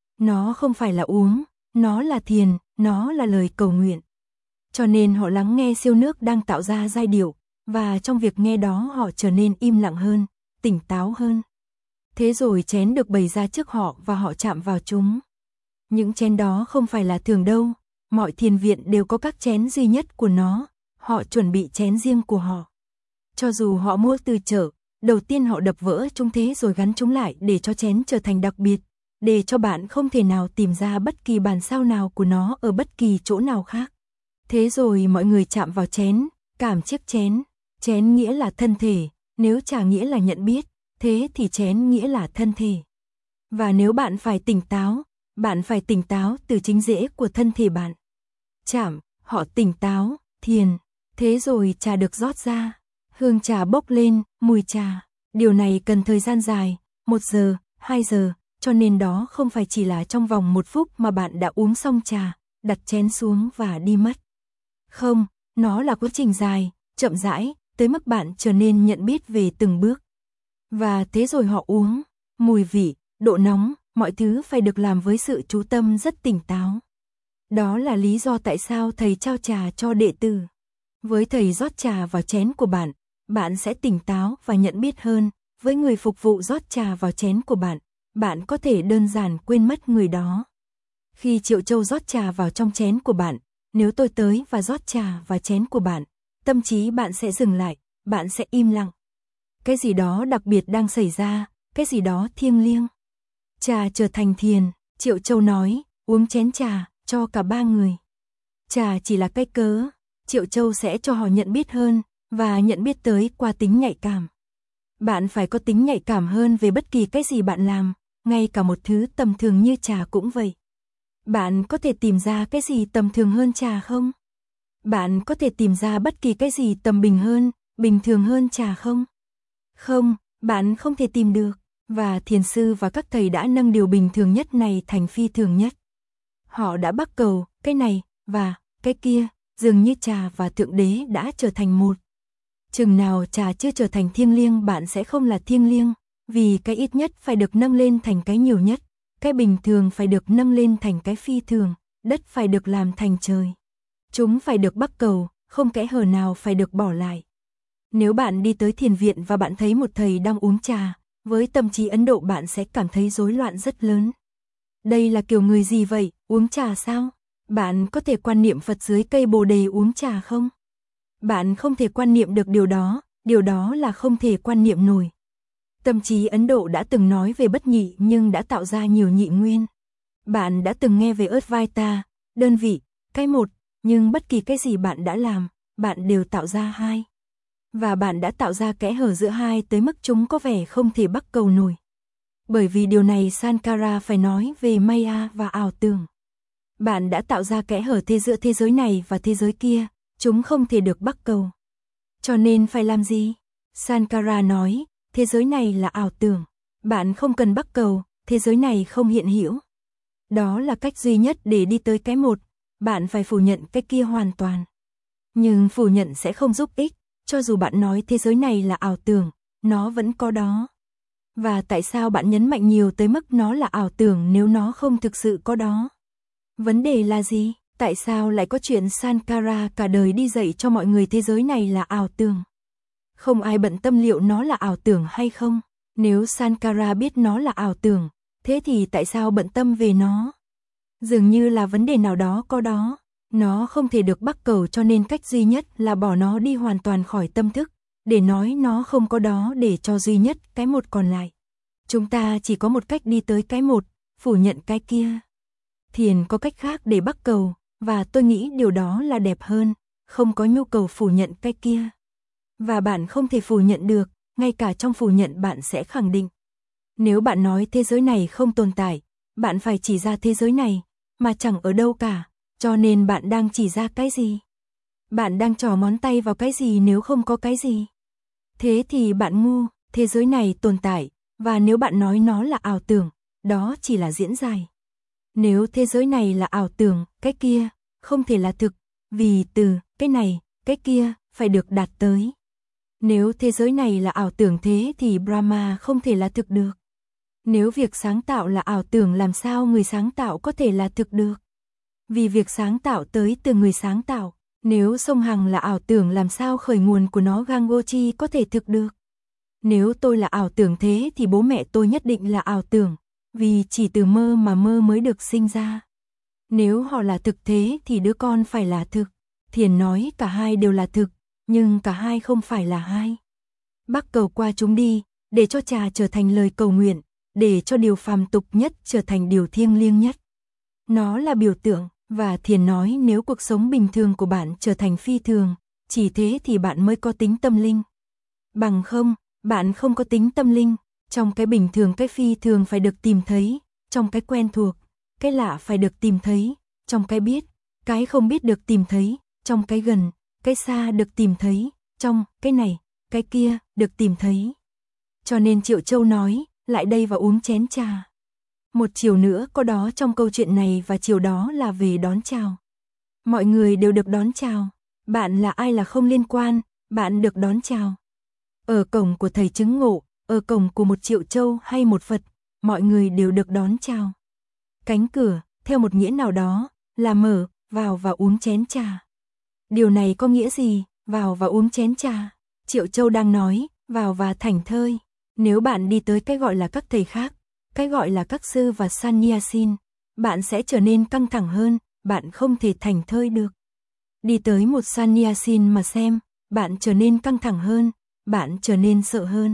Nó không phải là uống, nó là thiền, nó là lời cầu nguyện. Cho nên họ lắng nghe siêu nước đang tạo ra giai điệu, và trong việc nghe đó họ trở nên im lặng hơn, tỉnh táo hơn. Thế rồi chén được bày ra trước họ và họ chạm vào chúng. Những chén đó không phải là thường đâu, mọi thiền viện đều có các chén duy nhất của nó, họ chuẩn bị chén riêng của họ. Cho dù họ mua từ chợ, đầu tiên họ đập vỡ chúng thế rồi gắn chúng lại để cho chén trở thành đặc biệt, để cho bạn không thể nào tìm ra bất kỳ bản sao nào của nó ở bất kỳ chỗ nào khác. Thế rồi mọi người chạm vào chén, cảm chiếc chén, chén nghĩa là thân thể, nếu trà nghĩa là nhận biết, thế thì chén nghĩa là thân thể. Và nếu bạn phải tỉnh táo, bạn phải tỉnh táo từ chính rễ của thân thể bạn. Chạm, họ tỉnh táo, thiền, thế rồi trà được rót ra, hương trà bốc lên, mùi trà, điều này cần thời gian dài, một giờ, hai giờ, cho nên đó không phải chỉ là trong vòng một phút mà bạn đã uống xong trà, đặt chén xuống và đi mất. Không, nó là quá trình dài, chậm rãi, tới mức bạn trở nên nhận biết về từng bước. Và thế rồi họ uống, mùi vị, độ nóng, mọi thứ phải được làm với sự chú tâm rất tỉnh táo. Đó là lý do tại sao thầy trao trà cho đệ tử. Với thầy rót trà vào chén của bạn, bạn sẽ tỉnh táo và nhận biết hơn. Với người phục vụ rót trà vào chén của bạn, bạn có thể đơn giản quên mất người đó. Khi Triệu Châu rót trà vào trong chén của bạn, nếu tôi tới và rót trà vào chén của bạn, tâm trí bạn sẽ dừng lại, bạn sẽ im lặng. Cái gì đó đặc biệt đang xảy ra, cái gì đó thiêng liêng. Trà trở thành thiền, Triệu Châu nói, uống chén trà, cho cả ba người. Trà chỉ là cái cớ, Triệu Châu sẽ cho họ nhận biết hơn, và nhận biết tới qua tính nhạy cảm. Bạn phải có tính nhạy cảm hơn về bất kỳ cái gì bạn làm, ngay cả một thứ tầm thường như trà cũng vậy. Bạn có thể tìm ra cái gì tầm thường hơn trà không? Bạn có thể tìm ra bất kỳ cái gì tầm bình hơn, bình thường hơn trà không? Không, bạn không thể tìm được, và thiền sư và các thầy đã nâng điều bình thường nhất này thành phi thường nhất. Họ đã bắt cầu, cái này, và cái kia, dường như trà và Thượng Đế đã trở thành một. Chừng nào trà chưa trở thành thiêng liêng bạn sẽ không là thiêng liêng, vì cái ít nhất phải được nâng lên thành cái nhiều nhất, cái bình thường phải được nâng lên thành cái phi thường, đất phải được làm thành trời. Chúng phải được bắt cầu, không kẽ hở nào phải được bỏ lại. Nếu bạn đi tới thiền viện và bạn thấy một thầy đang uống trà, với tâm trí Ấn Độ bạn sẽ cảm thấy rối loạn rất lớn. Đây là kiểu người gì vậy, uống trà sao? Bạn có thể quan niệm Phật dưới cây Bồ Đề uống trà không? Bạn không thể quan niệm được điều đó, điều đó là không thể quan niệm nổi. Tâm trí Ấn Độ đã từng nói về bất nhị nhưng đã tạo ra nhiều nhị nguyên. Bạn đã từng nghe về Advaita, đơn vị, cái một, nhưng bất kỳ cái gì bạn đã làm, bạn đều tạo ra hai. Và bạn đã tạo ra kẽ hở giữa hai tới mức chúng có vẻ không thể bắt cầu nổi. Bởi vì điều này Sankara phải nói về Maya và ảo tưởng. Bạn đã tạo ra kẽ hở thế giữa thế giới này và thế giới kia, chúng không thể được bắc cầu. Cho nên phải làm gì? Sankara nói, thế giới này là ảo tưởng. Bạn không cần bắc cầu, thế giới này không hiện hữu. Đó là cách duy nhất để đi tới cái một, bạn phải phủ nhận cái kia hoàn toàn. Nhưng phủ nhận sẽ không giúp ích, cho dù bạn nói thế giới này là ảo tưởng, nó vẫn có đó. Và tại sao bạn nhấn mạnh nhiều tới mức nó là ảo tưởng nếu nó không thực sự có đó? Vấn đề là gì? Tại sao lại có chuyện Sankara cả đời đi dạy cho mọi người thế giới này là ảo tưởng? Không ai bận tâm liệu nó là ảo tưởng hay không. Nếu Sankara biết nó là ảo tưởng, thế thì tại sao bận tâm về nó? Dường như là vấn đề nào đó có đó. Nó không thể được bắc cầu cho nên cách duy nhất là bỏ nó đi hoàn toàn khỏi tâm thức, để nói nó không có đó để cho duy nhất cái một còn lại. Chúng ta chỉ có một cách đi tới cái một, phủ nhận cái kia. Thiền có cách khác để bắc cầu, và tôi nghĩ điều đó là đẹp hơn, không có nhu cầu phủ nhận cái kia. Và bạn không thể phủ nhận được, ngay cả trong phủ nhận bạn sẽ khẳng định. Nếu bạn nói thế giới này không tồn tại, bạn phải chỉ ra thế giới này, mà chẳng ở đâu cả, cho nên bạn đang chỉ ra cái gì? Bạn đang trỏ ngón tay vào cái gì nếu không có cái gì? Thế thì bạn ngu, thế giới này tồn tại, và nếu bạn nói nó là ảo tưởng, đó chỉ là diễn giải. Nếu thế giới này là ảo tưởng, cái kia không thể là thực, vì từ cái này, cái kia phải được đạt tới. Nếu thế giới này là ảo tưởng thế thì Brahma không thể là thực được. Nếu việc sáng tạo là ảo tưởng làm sao người sáng tạo có thể là thực được? Vì việc sáng tạo tới từ người sáng tạo. Nếu sông Hằng là ảo tưởng làm sao khởi nguồn của nó Gangochi có thể thực được? Nếu tôi là ảo tưởng thế thì bố mẹ tôi nhất định là ảo tưởng, vì chỉ từ mơ mà mơ mới được sinh ra. Nếu họ là thực thế thì đứa con phải là thực. Thiền nói cả hai đều là thực, nhưng cả hai không phải là hai. Bắc cầu qua chúng đi, để cho trà trở thành lời cầu nguyện, để cho điều phàm tục nhất trở thành điều thiêng liêng nhất. Nó là biểu tượng, và thiền nói nếu cuộc sống bình thường của bạn trở thành phi thường, chỉ thế thì bạn mới có tính tâm linh. Bằng không, bạn không có tính tâm linh, trong cái bình thường cái phi thường phải được tìm thấy, trong cái quen thuộc, cái lạ phải được tìm thấy, trong cái biết, cái không biết được tìm thấy, trong cái gần, cái xa được tìm thấy, trong cái này, cái kia được tìm thấy. Cho nên Triệu Châu nói, lại đây và uống chén trà. Một chiều nữa có đó trong câu chuyện này và chiều đó là về đón chào. Mọi người đều được đón chào. Bạn là ai là không liên quan, bạn được đón chào. Ở cổng của thầy chứng ngộ, ở cổng của một Triệu Châu hay một Phật, mọi người đều được đón chào. Cánh cửa, theo một nghĩa nào đó, là mở, vào và uống chén trà. Điều này có nghĩa gì, vào và uống chén trà? Triệu Châu đang nói, vào và thảnh thơi. Nếu bạn đi tới cái gọi là các thầy khác, cái gọi là các sư và sannyasin, bạn sẽ trở nên căng thẳng hơn, bạn không thể thảnh thơi được. Đi tới một sannyasin mà xem, bạn trở nên căng thẳng hơn, bạn trở nên sợ hơn.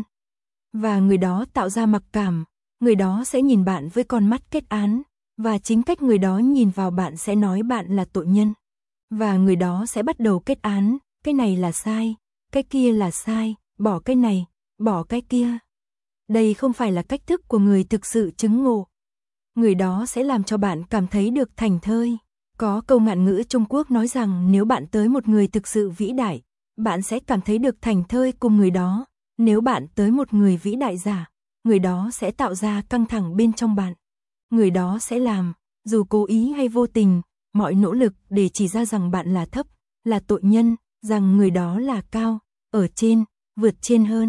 Và người đó tạo ra mặc cảm, người đó sẽ nhìn bạn với con mắt kết án, và chính cách người đó nhìn vào bạn sẽ nói bạn là tội nhân. Và người đó sẽ bắt đầu kết án, cái này là sai, cái kia là sai, bỏ cái này, bỏ cái kia. Đây không phải là cách thức của người thực sự chứng ngộ. Người đó sẽ làm cho bạn cảm thấy được thảnh thơi. Có câu ngạn ngữ Trung Quốc nói rằng nếu bạn tới một người thực sự vĩ đại, bạn sẽ cảm thấy được thảnh thơi cùng người đó. Nếu bạn tới một người vĩ đại giả, người đó sẽ tạo ra căng thẳng bên trong bạn. Người đó sẽ làm, dù cố ý hay vô tình, mọi nỗ lực để chỉ ra rằng bạn là thấp, là tội nhân, rằng người đó là cao, ở trên, vượt trên hơn.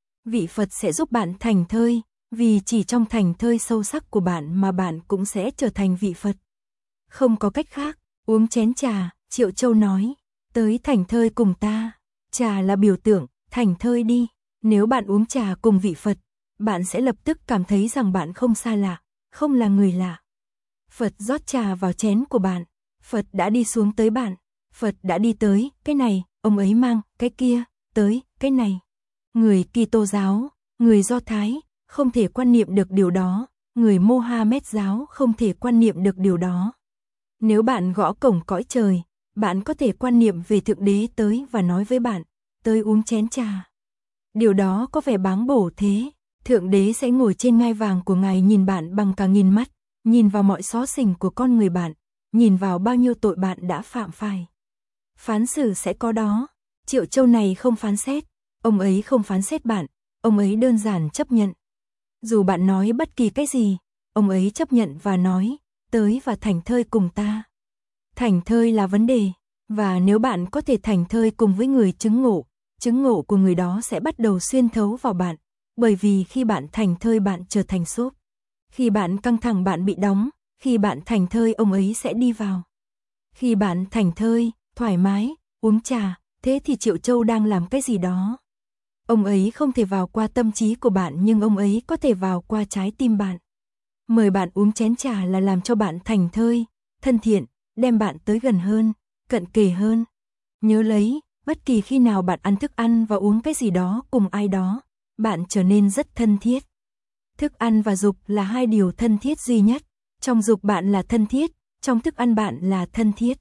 Vị Phật sẽ giúp bạn thảnh thơi, vì chỉ trong thảnh thơi sâu sắc của bạn mà bạn cũng sẽ trở thành vị Phật. Không có cách khác, uống chén trà, Triệu Châu nói, tới thảnh thơi cùng ta. Trà là biểu tượng, thảnh thơi đi. Nếu bạn uống trà cùng vị Phật, bạn sẽ lập tức cảm thấy rằng bạn không xa lạ, không là người lạ. Phật rót trà vào chén của bạn, Phật đã đi xuống tới bạn, Phật đã đi tới cái này, ông ấy mang cái kia, tới cái này. Người Kitô giáo, người Do Thái, không thể quan niệm được điều đó, người Mohammed giáo không thể quan niệm được điều đó. Nếu bạn gõ cổng cõi trời, bạn có thể quan niệm về Thượng Đế tới và nói với bạn, tới uống chén trà. Điều đó có vẻ báng bổ thế, Thượng đế sẽ ngồi trên ngai vàng của ngài nhìn bạn bằng cả nghìn mắt, nhìn vào mọi xó xỉnh của con người bạn, nhìn vào bao nhiêu tội bạn đã phạm phải. Phán xử sẽ có đó. Triệu Châu này không phán xét, ông ấy không phán xét bạn, ông ấy đơn giản chấp nhận. Dù bạn nói bất kỳ cái gì, ông ấy chấp nhận và nói, tới và thảnh thơi cùng ta. Thảnh thơi là vấn đề, và nếu bạn có thể thảnh thơi cùng với người chứng ngộ, chứng ngộ của người đó sẽ bắt đầu xuyên thấu vào bạn, bởi vì khi bạn thảnh thơi bạn trở thành xốp. Khi bạn căng thẳng bạn bị đóng, khi bạn thảnh thơi ông ấy sẽ đi vào. Khi bạn thảnh thơi, thoải mái, uống trà, thế thì Triệu Châu đang làm cái gì đó. Ông ấy không thể vào qua tâm trí của bạn nhưng ông ấy có thể vào qua trái tim bạn. Mời bạn uống chén trà là làm cho bạn thảnh thơi, thân thiện, đem bạn tới gần hơn, cận kề hơn. Nhớ lấy, bất kỳ khi nào bạn ăn thức ăn và uống cái gì đó cùng ai đó, bạn trở nên rất thân thiết. Thức ăn và dục là hai điều thân thiết duy nhất. Trong dục bạn là thân thiết, trong thức ăn bạn là thân thiết.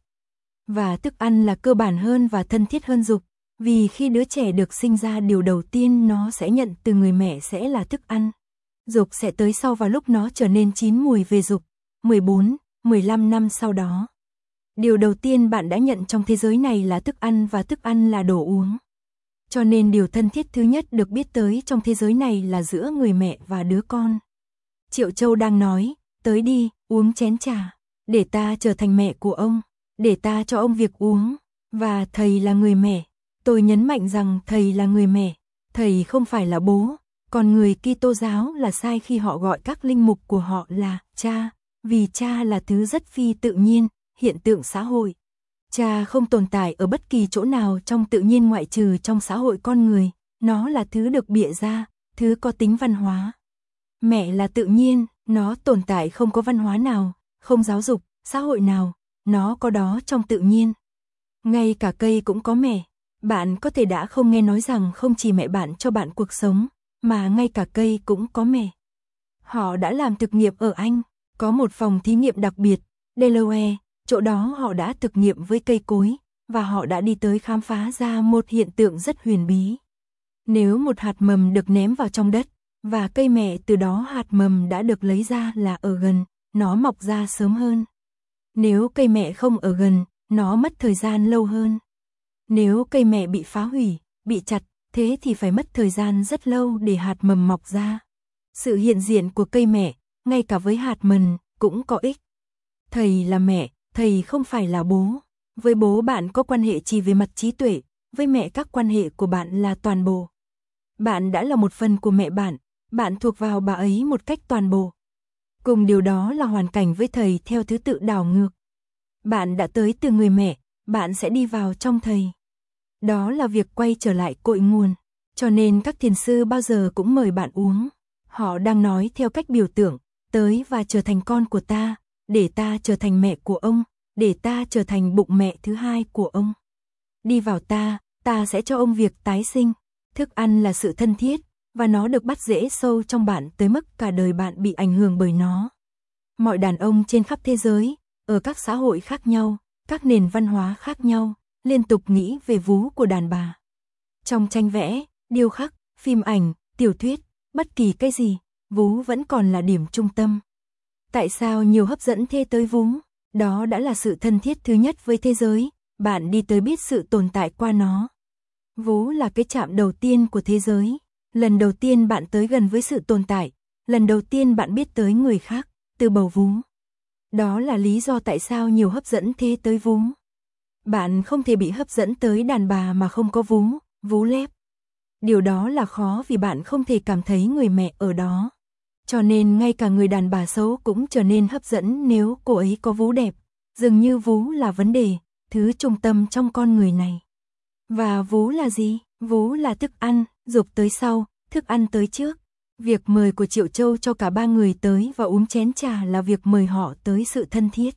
Và thức ăn là cơ bản hơn và thân thiết hơn dục. Vì khi đứa trẻ được sinh ra điều đầu tiên nó sẽ nhận từ người mẹ sẽ là thức ăn. Dục sẽ tới sau vào lúc nó trở nên chín mùi về dục, mười bốn, mười lăm năm sau đó. Điều đầu tiên bạn đã nhận trong thế giới này là thức ăn và thức ăn là đồ uống. Cho nên điều thân thiết thứ nhất được biết tới trong thế giới này là giữa người mẹ và đứa con. Triệu Châu đang nói, tới đi, uống chén trà, để ta trở thành mẹ của ông, để ta cho ông việc uống, và thầy là người mẹ. Tôi nhấn mạnh rằng thầy là người mẹ, thầy không phải là bố, còn người Kitô giáo là sai khi họ gọi các linh mục của họ là cha, vì cha là thứ rất phi tự nhiên, hiện tượng xã hội. Cha không tồn tại ở bất kỳ chỗ nào trong tự nhiên ngoại trừ trong xã hội con người, nó là thứ được bịa ra, thứ có tính văn hóa. Mẹ là tự nhiên, nó tồn tại không có văn hóa nào, không giáo dục, xã hội nào, nó có đó trong tự nhiên. Ngay cả cây cũng có mẹ. Bạn có thể đã không nghe nói rằng không chỉ mẹ bạn cho bạn cuộc sống, mà ngay cả cây cũng có mẹ. Họ đã làm thực nghiệm ở Anh, có một phòng thí nghiệm đặc biệt, Delaware, chỗ đó họ đã thực nghiệm với cây cối, và họ đã đi tới khám phá ra một hiện tượng rất huyền bí. Nếu một hạt mầm được ném vào trong đất, và cây mẹ từ đó hạt mầm đã được lấy ra là ở gần, nó mọc ra sớm hơn. Nếu cây mẹ không ở gần, nó mất thời gian lâu hơn. Nếu cây mẹ bị phá hủy, bị chặt, thế thì phải mất thời gian rất lâu để hạt mầm mọc ra. Sự hiện diện của cây mẹ, ngay cả với hạt mầm, cũng có ích. Thầy là mẹ, thầy không phải là bố. Với bố bạn có quan hệ chỉ về mặt trí tuệ, với mẹ các quan hệ của bạn là toàn bộ. Bạn đã là một phần của mẹ bạn, bạn thuộc vào bà ấy một cách toàn bộ. Cùng điều đó là hoàn cảnh với thầy theo thứ tự đảo ngược. Bạn đã tới từ người mẹ, bạn sẽ đi vào trong thầy. Đó là việc quay trở lại cội nguồn, cho nên các thiền sư bao giờ cũng mời bạn uống. Họ đang nói theo cách biểu tượng, tới và trở thành con của ta, để ta trở thành mẹ của ông, để ta trở thành bụng mẹ thứ hai của ông. Đi vào ta, ta sẽ cho ông việc tái sinh. Thức ăn là sự thân thiết, và nó được bắt rễ sâu trong bạn tới mức cả đời bạn bị ảnh hưởng bởi nó. Mọi đàn ông trên khắp thế giới, ở các xã hội khác nhau, các nền văn hóa khác nhau, liên tục nghĩ về vú của đàn bà. Trong tranh vẽ, điêu khắc, phim ảnh, tiểu thuyết, bất kỳ cái gì, vú vẫn còn là điểm trung tâm. Tại sao nhiều hấp dẫn thế tới vú? Đó đã là sự thân thiết thứ nhất với thế giới, bạn đi tới biết sự tồn tại qua nó. Vú là cái chạm đầu tiên của thế giới. Lần đầu tiên bạn tới gần với sự tồn tại, lần đầu tiên bạn biết tới người khác, từ bầu vú. Đó là lý do tại sao nhiều hấp dẫn thế tới vú. Bạn không thể bị hấp dẫn tới đàn bà mà không có vú, vú lép. Điều đó là khó vì bạn không thể cảm thấy người mẹ ở đó. Cho nên ngay cả người đàn bà xấu cũng trở nên hấp dẫn nếu cô ấy có vú đẹp. Dường như vú là vấn đề, thứ trung tâm trong con người này. Và vú là gì? Vú là thức ăn, dục tới sau, thức ăn tới trước. Việc mời của Triệu Châu cho cả ba người tới và uống chén trà là việc mời họ tới sự thân thiết.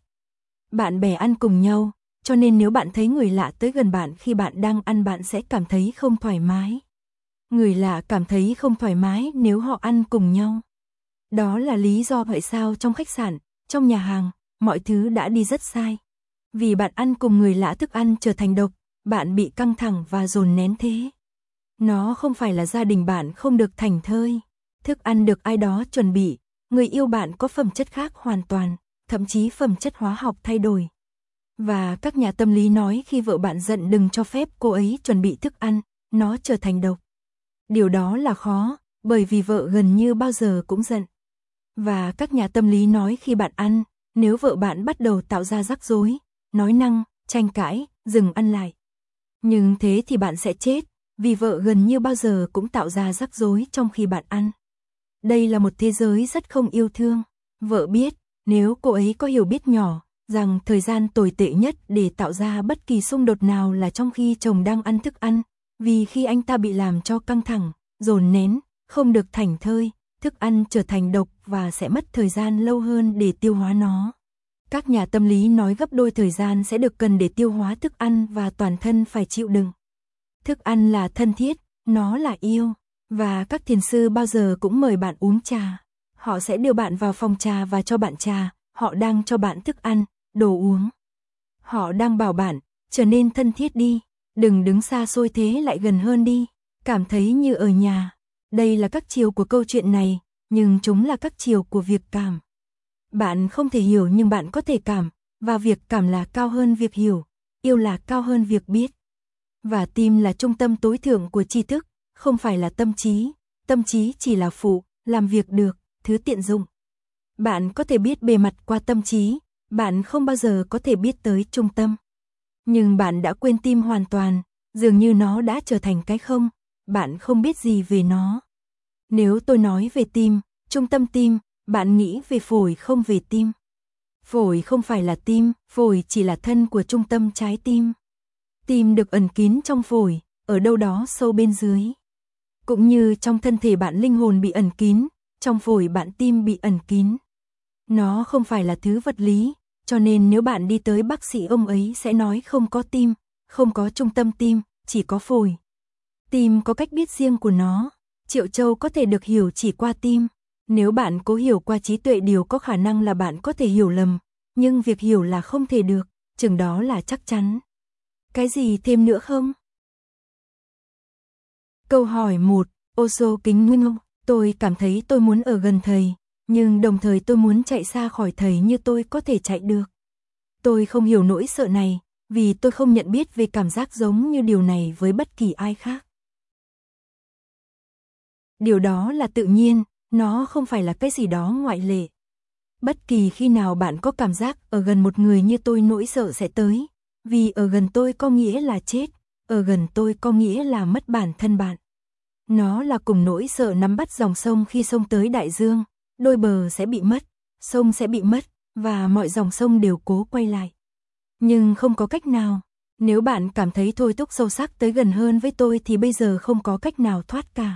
Bạn bè ăn cùng nhau, cho nên nếu bạn thấy người lạ tới gần bạn khi bạn đang ăn bạn sẽ cảm thấy không thoải mái. Người lạ cảm thấy không thoải mái nếu họ ăn cùng nhau. Đó là lý do tại sao trong khách sạn, trong nhà hàng, mọi thứ đã đi rất sai. Vì bạn ăn cùng người lạ thức ăn trở thành độc, bạn bị căng thẳng và dồn nén thế. Nó không phải là gia đình bạn không được thảnh thơi. thức ăn được ai đó chuẩn bị, người yêu bạn có phẩm chất khác hoàn toàn, thậm chí phẩm chất hóa học thay đổi. Và các nhà tâm lý nói khi vợ bạn giận đừng cho phép cô ấy chuẩn bị thức ăn, nó trở thành độc. Điều đó là khó, bởi vì vợ gần như bao giờ cũng giận. Và các nhà tâm lý nói khi bạn ăn, nếu vợ bạn bắt đầu tạo ra rắc rối, nói năng, tranh cãi, dừng ăn lại. Nhưng thế thì bạn sẽ chết, vì vợ gần như bao giờ cũng tạo ra rắc rối trong khi bạn ăn. Đây là một thế giới rất không yêu thương. Vợ biết, nếu cô ấy có hiểu biết nhỏ, rằng thời gian tồi tệ nhất để tạo ra bất kỳ xung đột nào là trong khi chồng đang ăn thức ăn, vì khi anh ta bị làm cho căng thẳng, dồn nén, không được thảnh thơi, thức ăn trở thành độc và sẽ mất thời gian lâu hơn để tiêu hóa nó. Các nhà tâm lý nói gấp đôi thời gian sẽ được cần để tiêu hóa thức ăn và toàn thân phải chịu đựng. Thức ăn là thân thiết, nó là yêu, và các thiền sư bao giờ cũng mời bạn uống trà. Họ sẽ đưa bạn vào phòng trà và cho bạn trà, họ đang cho bạn thức ăn, đồ uống. Họ đang bảo bạn, trở nên thân thiết đi, đừng đứng xa xôi thế lại gần hơn đi, cảm thấy như ở nhà. Đây là các chiều của câu chuyện này, nhưng chúng là các chiều của việc cảm. Bạn không thể hiểu nhưng bạn có thể cảm, và việc cảm là cao hơn việc hiểu, yêu là cao hơn việc biết. Và tim là trung tâm tối thượng của tri thức, không phải là tâm trí, tâm trí chỉ là phụ, làm việc được, thứ tiện dụng. Bạn có thể biết bề mặt qua tâm trí, bạn không bao giờ có thể biết tới trung tâm. Nhưng bạn đã quên tim hoàn toàn, dường như nó đã trở thành cái không, bạn không biết gì về nó. Nếu tôi nói về tim, trung tâm tim, bạn nghĩ về phổi không về tim. Phổi không phải là tim, phổi chỉ là thân của trung tâm trái tim. Tim được ẩn kín trong phổi, ở đâu đó sâu bên dưới. Cũng như trong thân thể bạn linh hồn bị ẩn kín, trong phổi bạn tim bị ẩn kín. Nó không phải là thứ vật lý, cho nên nếu bạn đi tới bác sĩ ông ấy sẽ nói không có tim, không có trung tâm tim, chỉ có phổi. Tim có cách biết riêng của nó, triệu châu có thể được hiểu chỉ qua tim. Nếu bạn cố hiểu qua trí tuệ điều có khả năng là bạn có thể hiểu lầm, nhưng việc hiểu là không thể được, chừng đó là chắc chắn. Cái gì thêm nữa không? Câu hỏi một, Osho kính nguyên, tôi cảm thấy tôi muốn ở gần thầy, nhưng đồng thời tôi muốn chạy xa khỏi thầy như tôi có thể chạy được. Tôi không hiểu nỗi sợ này, vì tôi không nhận biết về cảm giác giống như điều này với bất kỳ ai khác. Điều đó là tự nhiên, nó không phải là cái gì đó ngoại lệ. Bất kỳ khi nào bạn có cảm giác ở gần một người như tôi nỗi sợ sẽ tới, vì ở gần tôi có nghĩa là chết, ở gần tôi có nghĩa là mất bản thân bạn. Nó là cùng nỗi sợ nắm bắt dòng sông khi sông tới đại dương, đôi bờ sẽ bị mất, sông sẽ bị mất, và mọi dòng sông đều cố quay lại. Nhưng không có cách nào, nếu bạn cảm thấy thôi thúc sâu sắc tới gần hơn với tôi thì bây giờ không có cách nào thoát cả.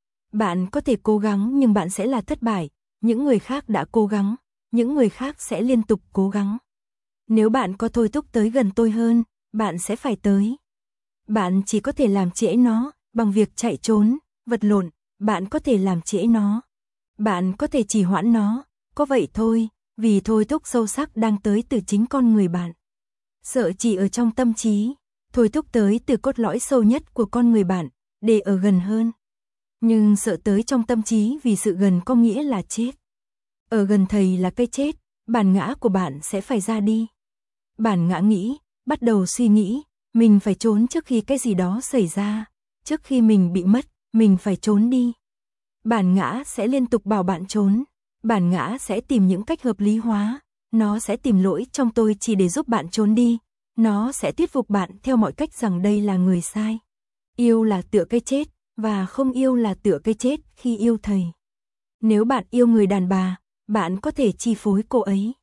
Bạn có thể cố gắng nhưng bạn sẽ là thất bại, những người khác đã cố gắng, những người khác sẽ liên tục cố gắng. Nếu bạn có thôi thúc tới gần tôi hơn, bạn sẽ phải tới. Bạn chỉ có thể làm trễ nó, bằng việc chạy trốn, vật lộn, bạn có thể làm trễ nó. Bạn có thể trì hoãn nó, có vậy thôi, vì thôi thúc sâu sắc đang tới từ chính con người bạn. Sợ chỉ ở trong tâm trí, thôi thúc tới từ cốt lõi sâu nhất của con người bạn, để ở gần hơn. Nhưng sợ tới trong tâm trí vì sự gần có nghĩa là chết. Ở gần thầy là cái chết, bản ngã của bạn sẽ phải ra đi. Bản ngã nghĩ, bắt đầu suy nghĩ, mình phải trốn trước khi cái gì đó xảy ra, trước khi mình bị mất, mình phải trốn đi. Bản ngã sẽ liên tục bảo bạn trốn, bản ngã sẽ tìm những cách hợp lý hóa, nó sẽ tìm lỗi trong tôi chỉ để giúp bạn trốn đi, nó sẽ thuyết phục bạn theo mọi cách rằng đây là người sai. Yêu là tựa cái chết, và không yêu là tựa cái chết khi yêu thầy. Nếu bạn yêu người đàn bà, bạn có thể chi phối cô ấy.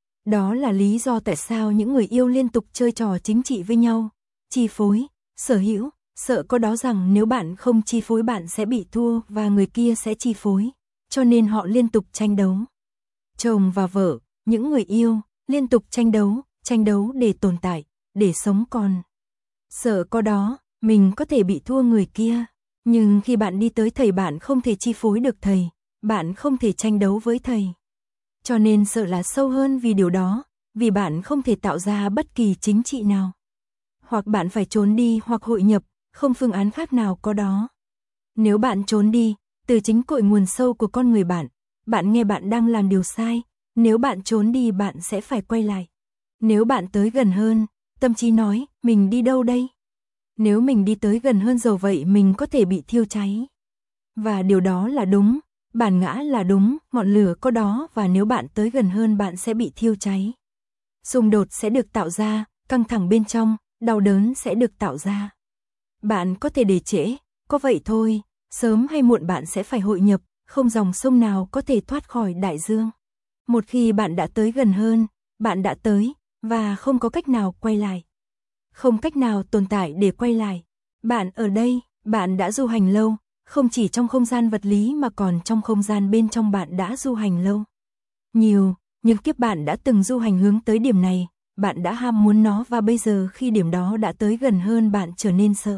Đó là lý do tại sao những người yêu liên tục chơi trò chính trị với nhau, chi phối, sở hữu, sợ có đó rằng nếu bạn không chi phối bạn sẽ bị thua và người kia sẽ chi phối, cho nên họ liên tục tranh đấu. Chồng và vợ, những người yêu, liên tục tranh đấu, tranh đấu để tồn tại, để sống còn. Sợ có đó, mình có thể bị thua người kia, nhưng khi bạn đi tới thầy bạn không thể chi phối được thầy, bạn không thể tranh đấu với thầy. Cho nên sợ là sâu hơn vì điều đó, vì bạn không thể tạo ra bất kỳ chính trị nào. Hoặc bạn phải trốn đi hoặc hội nhập, không phương án khác nào có đó. Nếu bạn trốn đi, từ chính cội nguồn sâu của con người bạn. Bạn nghe bạn đang làm điều sai, nếu bạn trốn đi bạn sẽ phải quay lại. Nếu bạn tới gần hơn, tâm trí nói, mình đi đâu đây? Nếu mình đi tới gần hơn dầu vậy mình có thể bị thiêu cháy. Và điều đó là đúng, bản ngã là đúng, ngọn lửa có đó và nếu bạn tới gần hơn bạn sẽ bị thiêu cháy. Xung đột sẽ được tạo ra, căng thẳng bên trong, đau đớn sẽ được tạo ra. Bạn có thể để trễ, có vậy thôi, sớm hay muộn bạn sẽ phải hội nhập, không dòng sông nào có thể thoát khỏi đại dương. Một khi bạn đã tới gần hơn, bạn đã tới, và không có cách nào quay lại. Không cách nào tồn tại để quay lại. Bạn ở đây, bạn đã du hành lâu, không chỉ trong không gian vật lý mà còn trong không gian bên trong bạn đã du hành lâu. Nhiều, nhưng kiếp bạn đã từng du hành hướng tới điểm này, bạn đã ham muốn nó và bây giờ khi điểm đó đã tới gần hơn bạn trở nên sợ.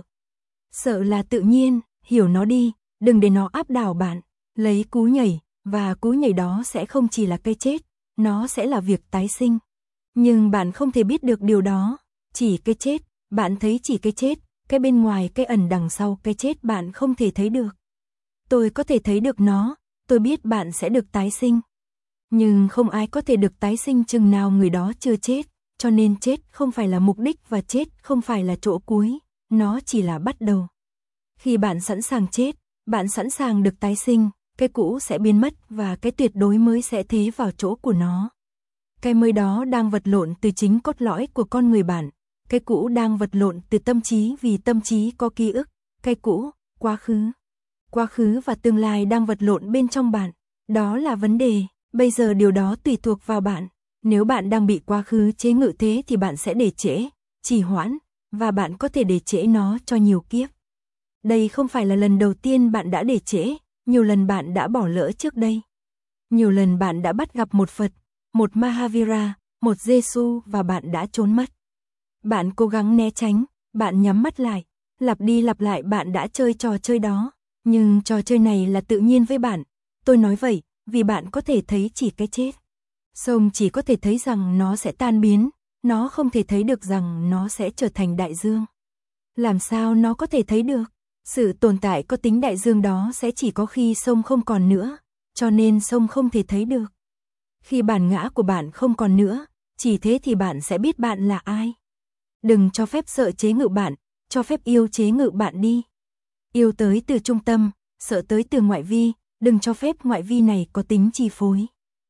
Sợ là tự nhiên, hiểu nó đi, đừng để nó áp đảo bạn, lấy cú nhảy, và cú nhảy đó sẽ không chỉ là cái chết, nó sẽ là việc tái sinh. Nhưng bạn không thể biết được điều đó, chỉ cái chết, bạn thấy chỉ cái chết, cái bên ngoài cái ẩn đằng sau cái chết bạn không thể thấy được. Tôi có thể thấy được nó, tôi biết bạn sẽ được tái sinh. Nhưng không ai có thể được tái sinh chừng nào người đó chưa chết, cho nên chết không phải là mục đích và chết không phải là chỗ cuối, nó chỉ là bắt đầu. Khi bạn sẵn sàng chết, bạn sẵn sàng được tái sinh, cái cũ sẽ biến mất và cái tuyệt đối mới sẽ thế vào chỗ của nó. Cái mới đó đang vật lộn từ chính cốt lõi của con người bạn, cái cũ đang vật lộn từ tâm trí vì tâm trí có ký ức, cái cũ, quá khứ. Quá khứ và tương lai đang vật lộn bên trong bạn, đó là vấn đề, bây giờ điều đó tùy thuộc vào bạn. Nếu bạn đang bị quá khứ chế ngự thế thì bạn sẽ để trễ, trì hoãn, và bạn có thể để trễ nó cho nhiều kiếp. Đây không phải là lần đầu tiên bạn đã để trễ, nhiều lần bạn đã bỏ lỡ trước đây. Nhiều lần bạn đã bắt gặp một Phật, một Mahavira, một Giêsu và bạn đã trốn mất. Bạn cố gắng né tránh, bạn nhắm mắt lại, lặp đi lặp lại bạn đã chơi trò chơi đó, nhưng trò chơi này là tự nhiên với bạn. Tôi nói vậy, vì bạn có thể thấy chỉ cái chết. Sông chỉ có thể thấy rằng nó sẽ tan biến, nó không thể thấy được rằng nó sẽ trở thành đại dương. Làm sao nó có thể thấy được? Sự tồn tại có tính đại dương đó sẽ chỉ có khi sông không còn nữa, cho nên sông không thể thấy được. Khi bản ngã của bạn không còn nữa, chỉ thế thì bạn sẽ biết bạn là ai. Đừng cho phép sợ chế ngự bạn, cho phép yêu chế ngự bạn đi. Yêu tới từ trung tâm, sợ tới từ ngoại vi, đừng cho phép ngoại vi này có tính chi phối.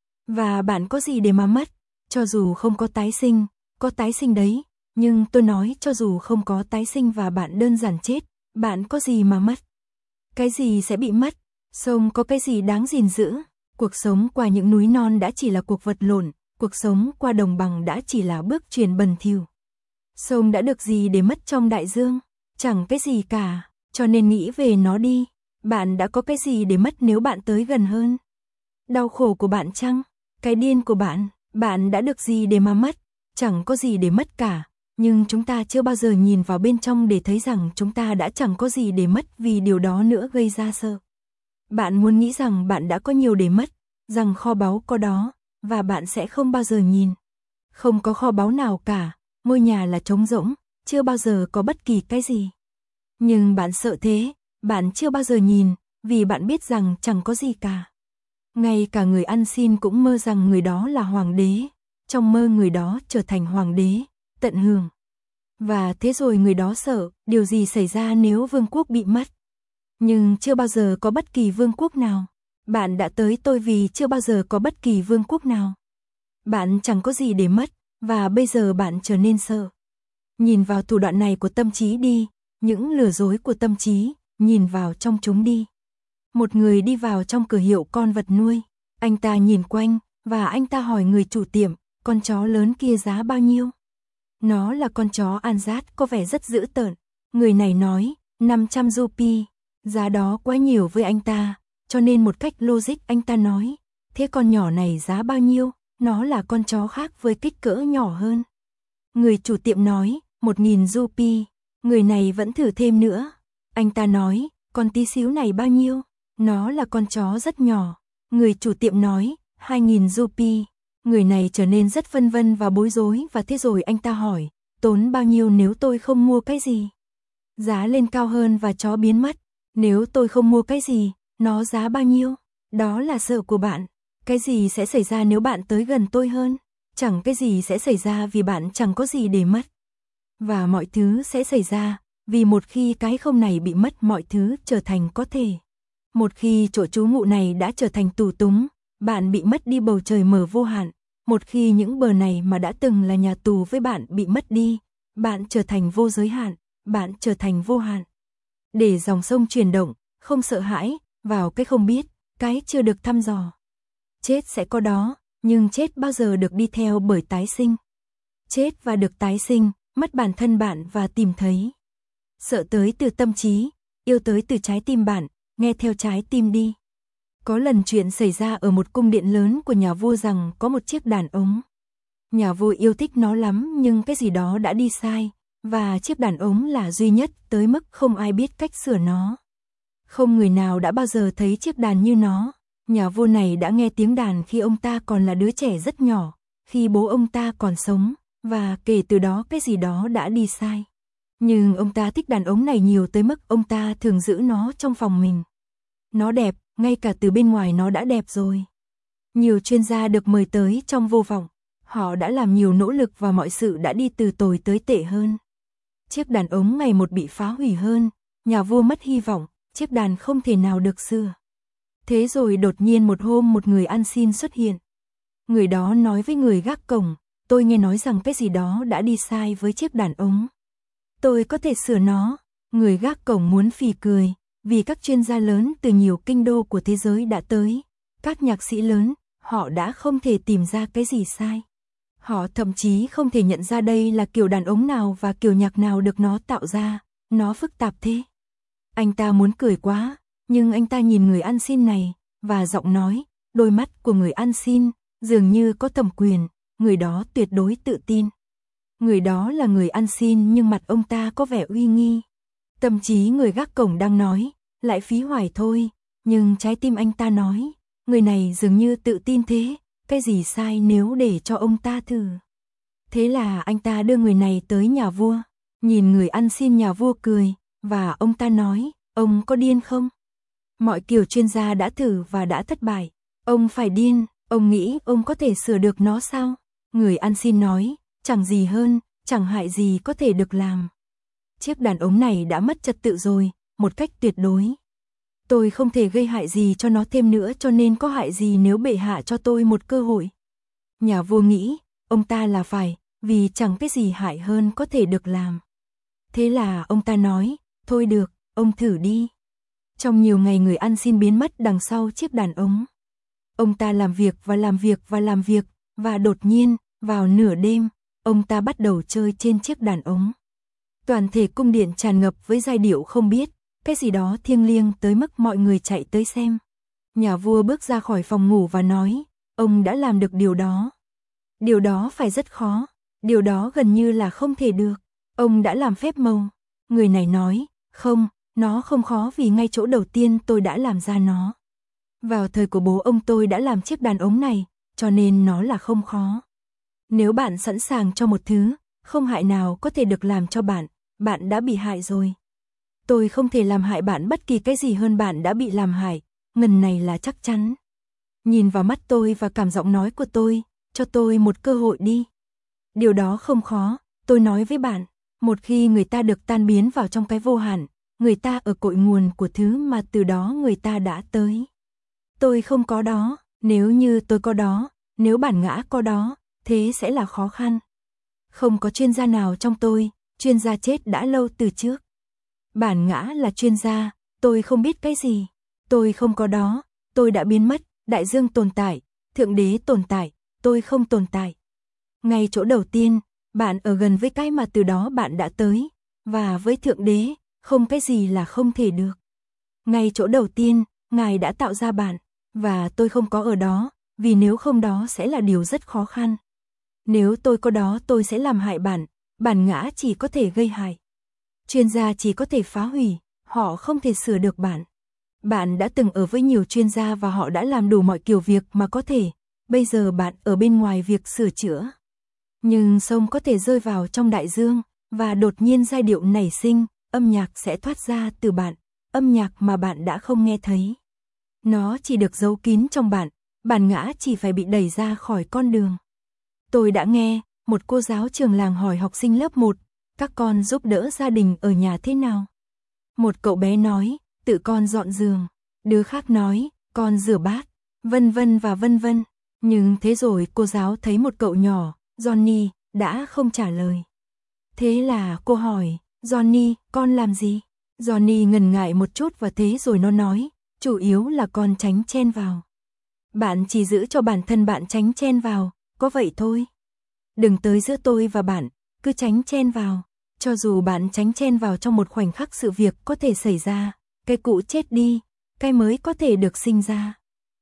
Và bạn có gì để mà mất, cho dù không có tái sinh, có tái sinh đấy, nhưng tôi nói cho dù không có tái sinh và bạn đơn giản chết, bạn có gì mà mất. Cái gì sẽ bị mất, sông có cái gì đáng gìn giữ, cuộc sống qua những núi non đã chỉ là cuộc vật lộn, cuộc sống qua đồng bằng đã chỉ là bước truyền bần thỉu. Sông đã được gì để mất trong đại dương, chẳng cái gì cả, cho nên nghĩ về nó đi, bạn đã có cái gì để mất nếu bạn tới gần hơn. Đau khổ của bạn chăng? Cái điên của bạn, bạn đã được gì để mà mất, chẳng có gì để mất cả, nhưng chúng ta chưa bao giờ nhìn vào bên trong để thấy rằng chúng ta đã chẳng có gì để mất vì điều đó nữa gây ra sợ. Bạn muốn nghĩ rằng bạn đã có nhiều để mất, rằng kho báu có đó, và bạn sẽ không bao giờ nhìn. Không có kho báu nào cả, ngôi nhà là trống rỗng, chưa bao giờ có bất kỳ cái gì. Nhưng bạn sợ thế, bạn chưa bao giờ nhìn, vì bạn biết rằng chẳng có gì cả. Ngay cả người ăn xin cũng mơ rằng người đó là hoàng đế, trong mơ người đó trở thành hoàng đế, tận hưởng. Và thế rồi người đó sợ, điều gì xảy ra nếu vương quốc bị mất. Nhưng chưa bao giờ có bất kỳ vương quốc nào. Bạn đã tới tôi vì chưa bao giờ có bất kỳ vương quốc nào. Bạn chẳng có gì để mất, và bây giờ bạn trở nên sợ. Nhìn vào thủ đoạn này của tâm trí đi, những lừa dối của tâm trí, nhìn vào trong chúng đi. Một người đi vào trong cửa hiệu con vật nuôi, anh ta nhìn quanh, và anh ta hỏi người chủ tiệm, con chó lớn kia giá bao nhiêu? Nó là con chó Anzat có vẻ rất dữ tợn. Người này nói, năm trăm rupee, giá đó quá nhiều với anh ta, cho nên một cách logic anh ta nói, thế con nhỏ này giá bao nhiêu? Nó là con chó khác với kích cỡ nhỏ hơn. Người chủ tiệm nói, một nghìn rupee, người này vẫn thử thêm nữa. Anh ta nói, con tí xíu này bao nhiêu? Nó là con chó rất nhỏ. Người chủ tiệm nói, hai nghìn rupee. Người này trở nên rất vân vân và bối rối và thế rồi anh ta hỏi, tốn bao nhiêu nếu tôi không mua cái gì? Giá lên cao hơn và chó biến mất. Nếu tôi không mua cái gì, Nó giá bao nhiêu? Đó là sợ của bạn. Cái gì sẽ xảy ra nếu bạn tới gần tôi hơn? Chẳng cái gì sẽ xảy ra vì bạn chẳng có gì để mất. Và mọi thứ sẽ xảy ra, vì một khi cái không này bị mất mọi thứ trở thành có thể. Một khi chỗ trú ngụ này đã trở thành tù túng, bạn bị mất đi bầu trời mở vô hạn. Một khi những bờ này mà đã từng là nhà tù với bạn bị mất đi, bạn trở thành vô giới hạn, bạn trở thành vô hạn. Để dòng sông chuyển động, không sợ hãi, vào cái không biết, cái chưa được thăm dò. Chết sẽ có đó, nhưng chết bao giờ được đi theo bởi tái sinh. Chết và được tái sinh, mất bản thân bạn và tìm thấy. Sợ tới từ tâm trí, yêu tới từ trái tim bạn, nghe theo trái tim đi. Có lần chuyện xảy ra ở một cung điện lớn của nhà vua rằng có một chiếc đàn ống. Nhà vua yêu thích nó lắm nhưng cái gì đó đã đi sai, và chiếc đàn ống là duy nhất tới mức không ai biết cách sửa nó. Không người nào đã bao giờ thấy chiếc đàn như nó. Nhà vua này đã nghe tiếng đàn khi ông ta còn là đứa trẻ rất nhỏ, khi bố ông ta còn sống, và kể từ đó cái gì đó đã đi sai. Nhưng ông ta thích đàn ống này nhiều tới mức ông ta thường giữ nó trong phòng mình. Nó đẹp, ngay cả từ bên ngoài nó đã đẹp rồi. Nhiều chuyên gia được mời tới trong vô vọng. Họ đã làm nhiều nỗ lực và mọi sự đã đi từ tồi tới tệ hơn. Chiếc đàn ống ngày một bị phá hủy hơn, nhà vua mất hy vọng, chiếc đàn không thể nào được sửa. Thế rồi đột nhiên một hôm một người ăn xin xuất hiện. Người đó nói với người gác cổng, tôi nghe nói rằng cái gì đó đã đi sai với chiếc đàn ống. Tôi có thể sửa nó. Người gác cổng muốn phì cười, vì các chuyên gia lớn từ nhiều kinh đô của thế giới đã tới. Các nhạc sĩ lớn, họ đã không thể tìm ra cái gì sai. Họ thậm chí không thể nhận ra đây là kiểu đàn ống nào và kiểu nhạc nào được nó tạo ra, nó phức tạp thế. Anh ta muốn cười quá, nhưng anh ta nhìn người ăn xin này, và giọng nói, đôi mắt của người ăn xin, dường như có thẩm quyền, người đó tuyệt đối tự tin. Người đó là người ăn xin nhưng mặt ông ta có vẻ uy nghi. Tâm trí người gác cổng đang nói, lại phí hoài thôi, nhưng trái tim anh ta nói, người này dường như tự tin thế, cái gì sai nếu để cho ông ta thử. Thế là anh ta đưa người này tới nhà vua, nhìn người ăn xin nhà vua cười, và ông ta nói, ông có điên không? Mọi kiểu chuyên gia đã thử và đã thất bại, ông phải điên, ông nghĩ ông có thể sửa được nó sao? Người ăn xin nói, chẳng gì hơn, chẳng hại gì có thể được làm. Chiếc đàn ống này đã mất trật tự rồi, một cách tuyệt đối. Tôi không thể gây hại gì cho nó thêm nữa cho nên có hại gì nếu bệ hạ cho tôi một cơ hội. Nhà vua nghĩ, ông ta là phải, vì chẳng cái gì hại hơn có thể được làm. Thế là ông ta nói, thôi được, ông thử đi. Trong nhiều ngày người ăn xin biến mất đằng sau chiếc đàn ống. Ông ta làm việc và làm việc và làm việc, và đột nhiên, vào nửa đêm, ông ta bắt đầu chơi trên chiếc đàn ống. Toàn thể cung điện tràn ngập với giai điệu không biết, cái gì đó thiêng liêng tới mức mọi người chạy tới xem. Nhà vua bước ra khỏi phòng ngủ và nói, ông đã làm được điều đó. Điều đó phải rất khó, điều đó gần như là không thể được. Ông đã làm phép màu. Người này nói, không, nó không khó vì ngay chỗ đầu tiên tôi đã làm ra nó. Vào thời của bố ông tôi đã làm chiếc đàn ống này, cho nên nó là không khó. Nếu bạn sẵn sàng cho một thứ, không hại nào có thể được làm cho bạn, bạn đã bị hại rồi. Tôi không thể làm hại bạn bất kỳ cái gì hơn bạn đã bị làm hại, ngần này là chắc chắn. Nhìn vào mắt tôi và cảm giọng nói của tôi, cho tôi một cơ hội đi. Điều đó không khó, tôi nói với bạn, một khi người ta được tan biến vào trong cái vô hạn, người ta ở cội nguồn của thứ mà từ đó người ta đã tới. Tôi không có đó, nếu như tôi có đó, nếu bản ngã có đó, thế sẽ là khó khăn. Không có chuyên gia nào trong tôi, chuyên gia chết đã lâu từ trước. Bản ngã là chuyên gia, tôi không biết cái gì. Tôi không có đó, tôi đã biến mất, đại dương tồn tại, thượng đế tồn tại, tôi không tồn tại. Ngay chỗ đầu tiên, bạn ở gần với cái mà từ đó bạn đã tới, và với thượng đế, không cái gì là không thể được. Ngay chỗ đầu tiên, Ngài đã tạo ra bạn, và tôi không có ở đó, vì nếu không đó sẽ là điều rất khó khăn. Nếu tôi có đó tôi sẽ làm hại bạn, bản ngã chỉ có thể gây hại. Chuyên gia chỉ có thể phá hủy, họ không thể sửa được bạn. Bạn đã từng ở với nhiều chuyên gia và họ đã làm đủ mọi kiểu việc mà có thể, bây giờ bạn ở bên ngoài việc sửa chữa. Nhưng sông có thể rơi vào trong đại dương, và đột nhiên giai điệu nảy sinh, âm nhạc sẽ thoát ra từ bạn, âm nhạc mà bạn đã không nghe thấy. Nó chỉ được giấu kín trong bạn, bản ngã chỉ phải bị đẩy ra khỏi con đường. Tôi đã nghe, một cô giáo trường làng hỏi học sinh lớp một, các con giúp đỡ gia đình ở nhà thế nào? Một cậu bé nói, tự con dọn giường. Đứa khác nói, con rửa bát, vân vân và vân vân. Nhưng thế rồi cô giáo thấy một cậu nhỏ, Johnny, đã không trả lời. Thế là cô hỏi, Johnny, con làm gì? Johnny ngần ngại một chút và thế rồi nó nói, chủ yếu là con tránh chen vào. Bạn chỉ giữ cho bản thân bạn tránh chen vào, có vậy thôi. Đừng tới giữa tôi và bạn, cứ tránh chen vào. Cho dù bạn tránh chen vào trong một khoảnh khắc sự việc có thể xảy ra, cái cũ chết đi, cái mới có thể được sinh ra.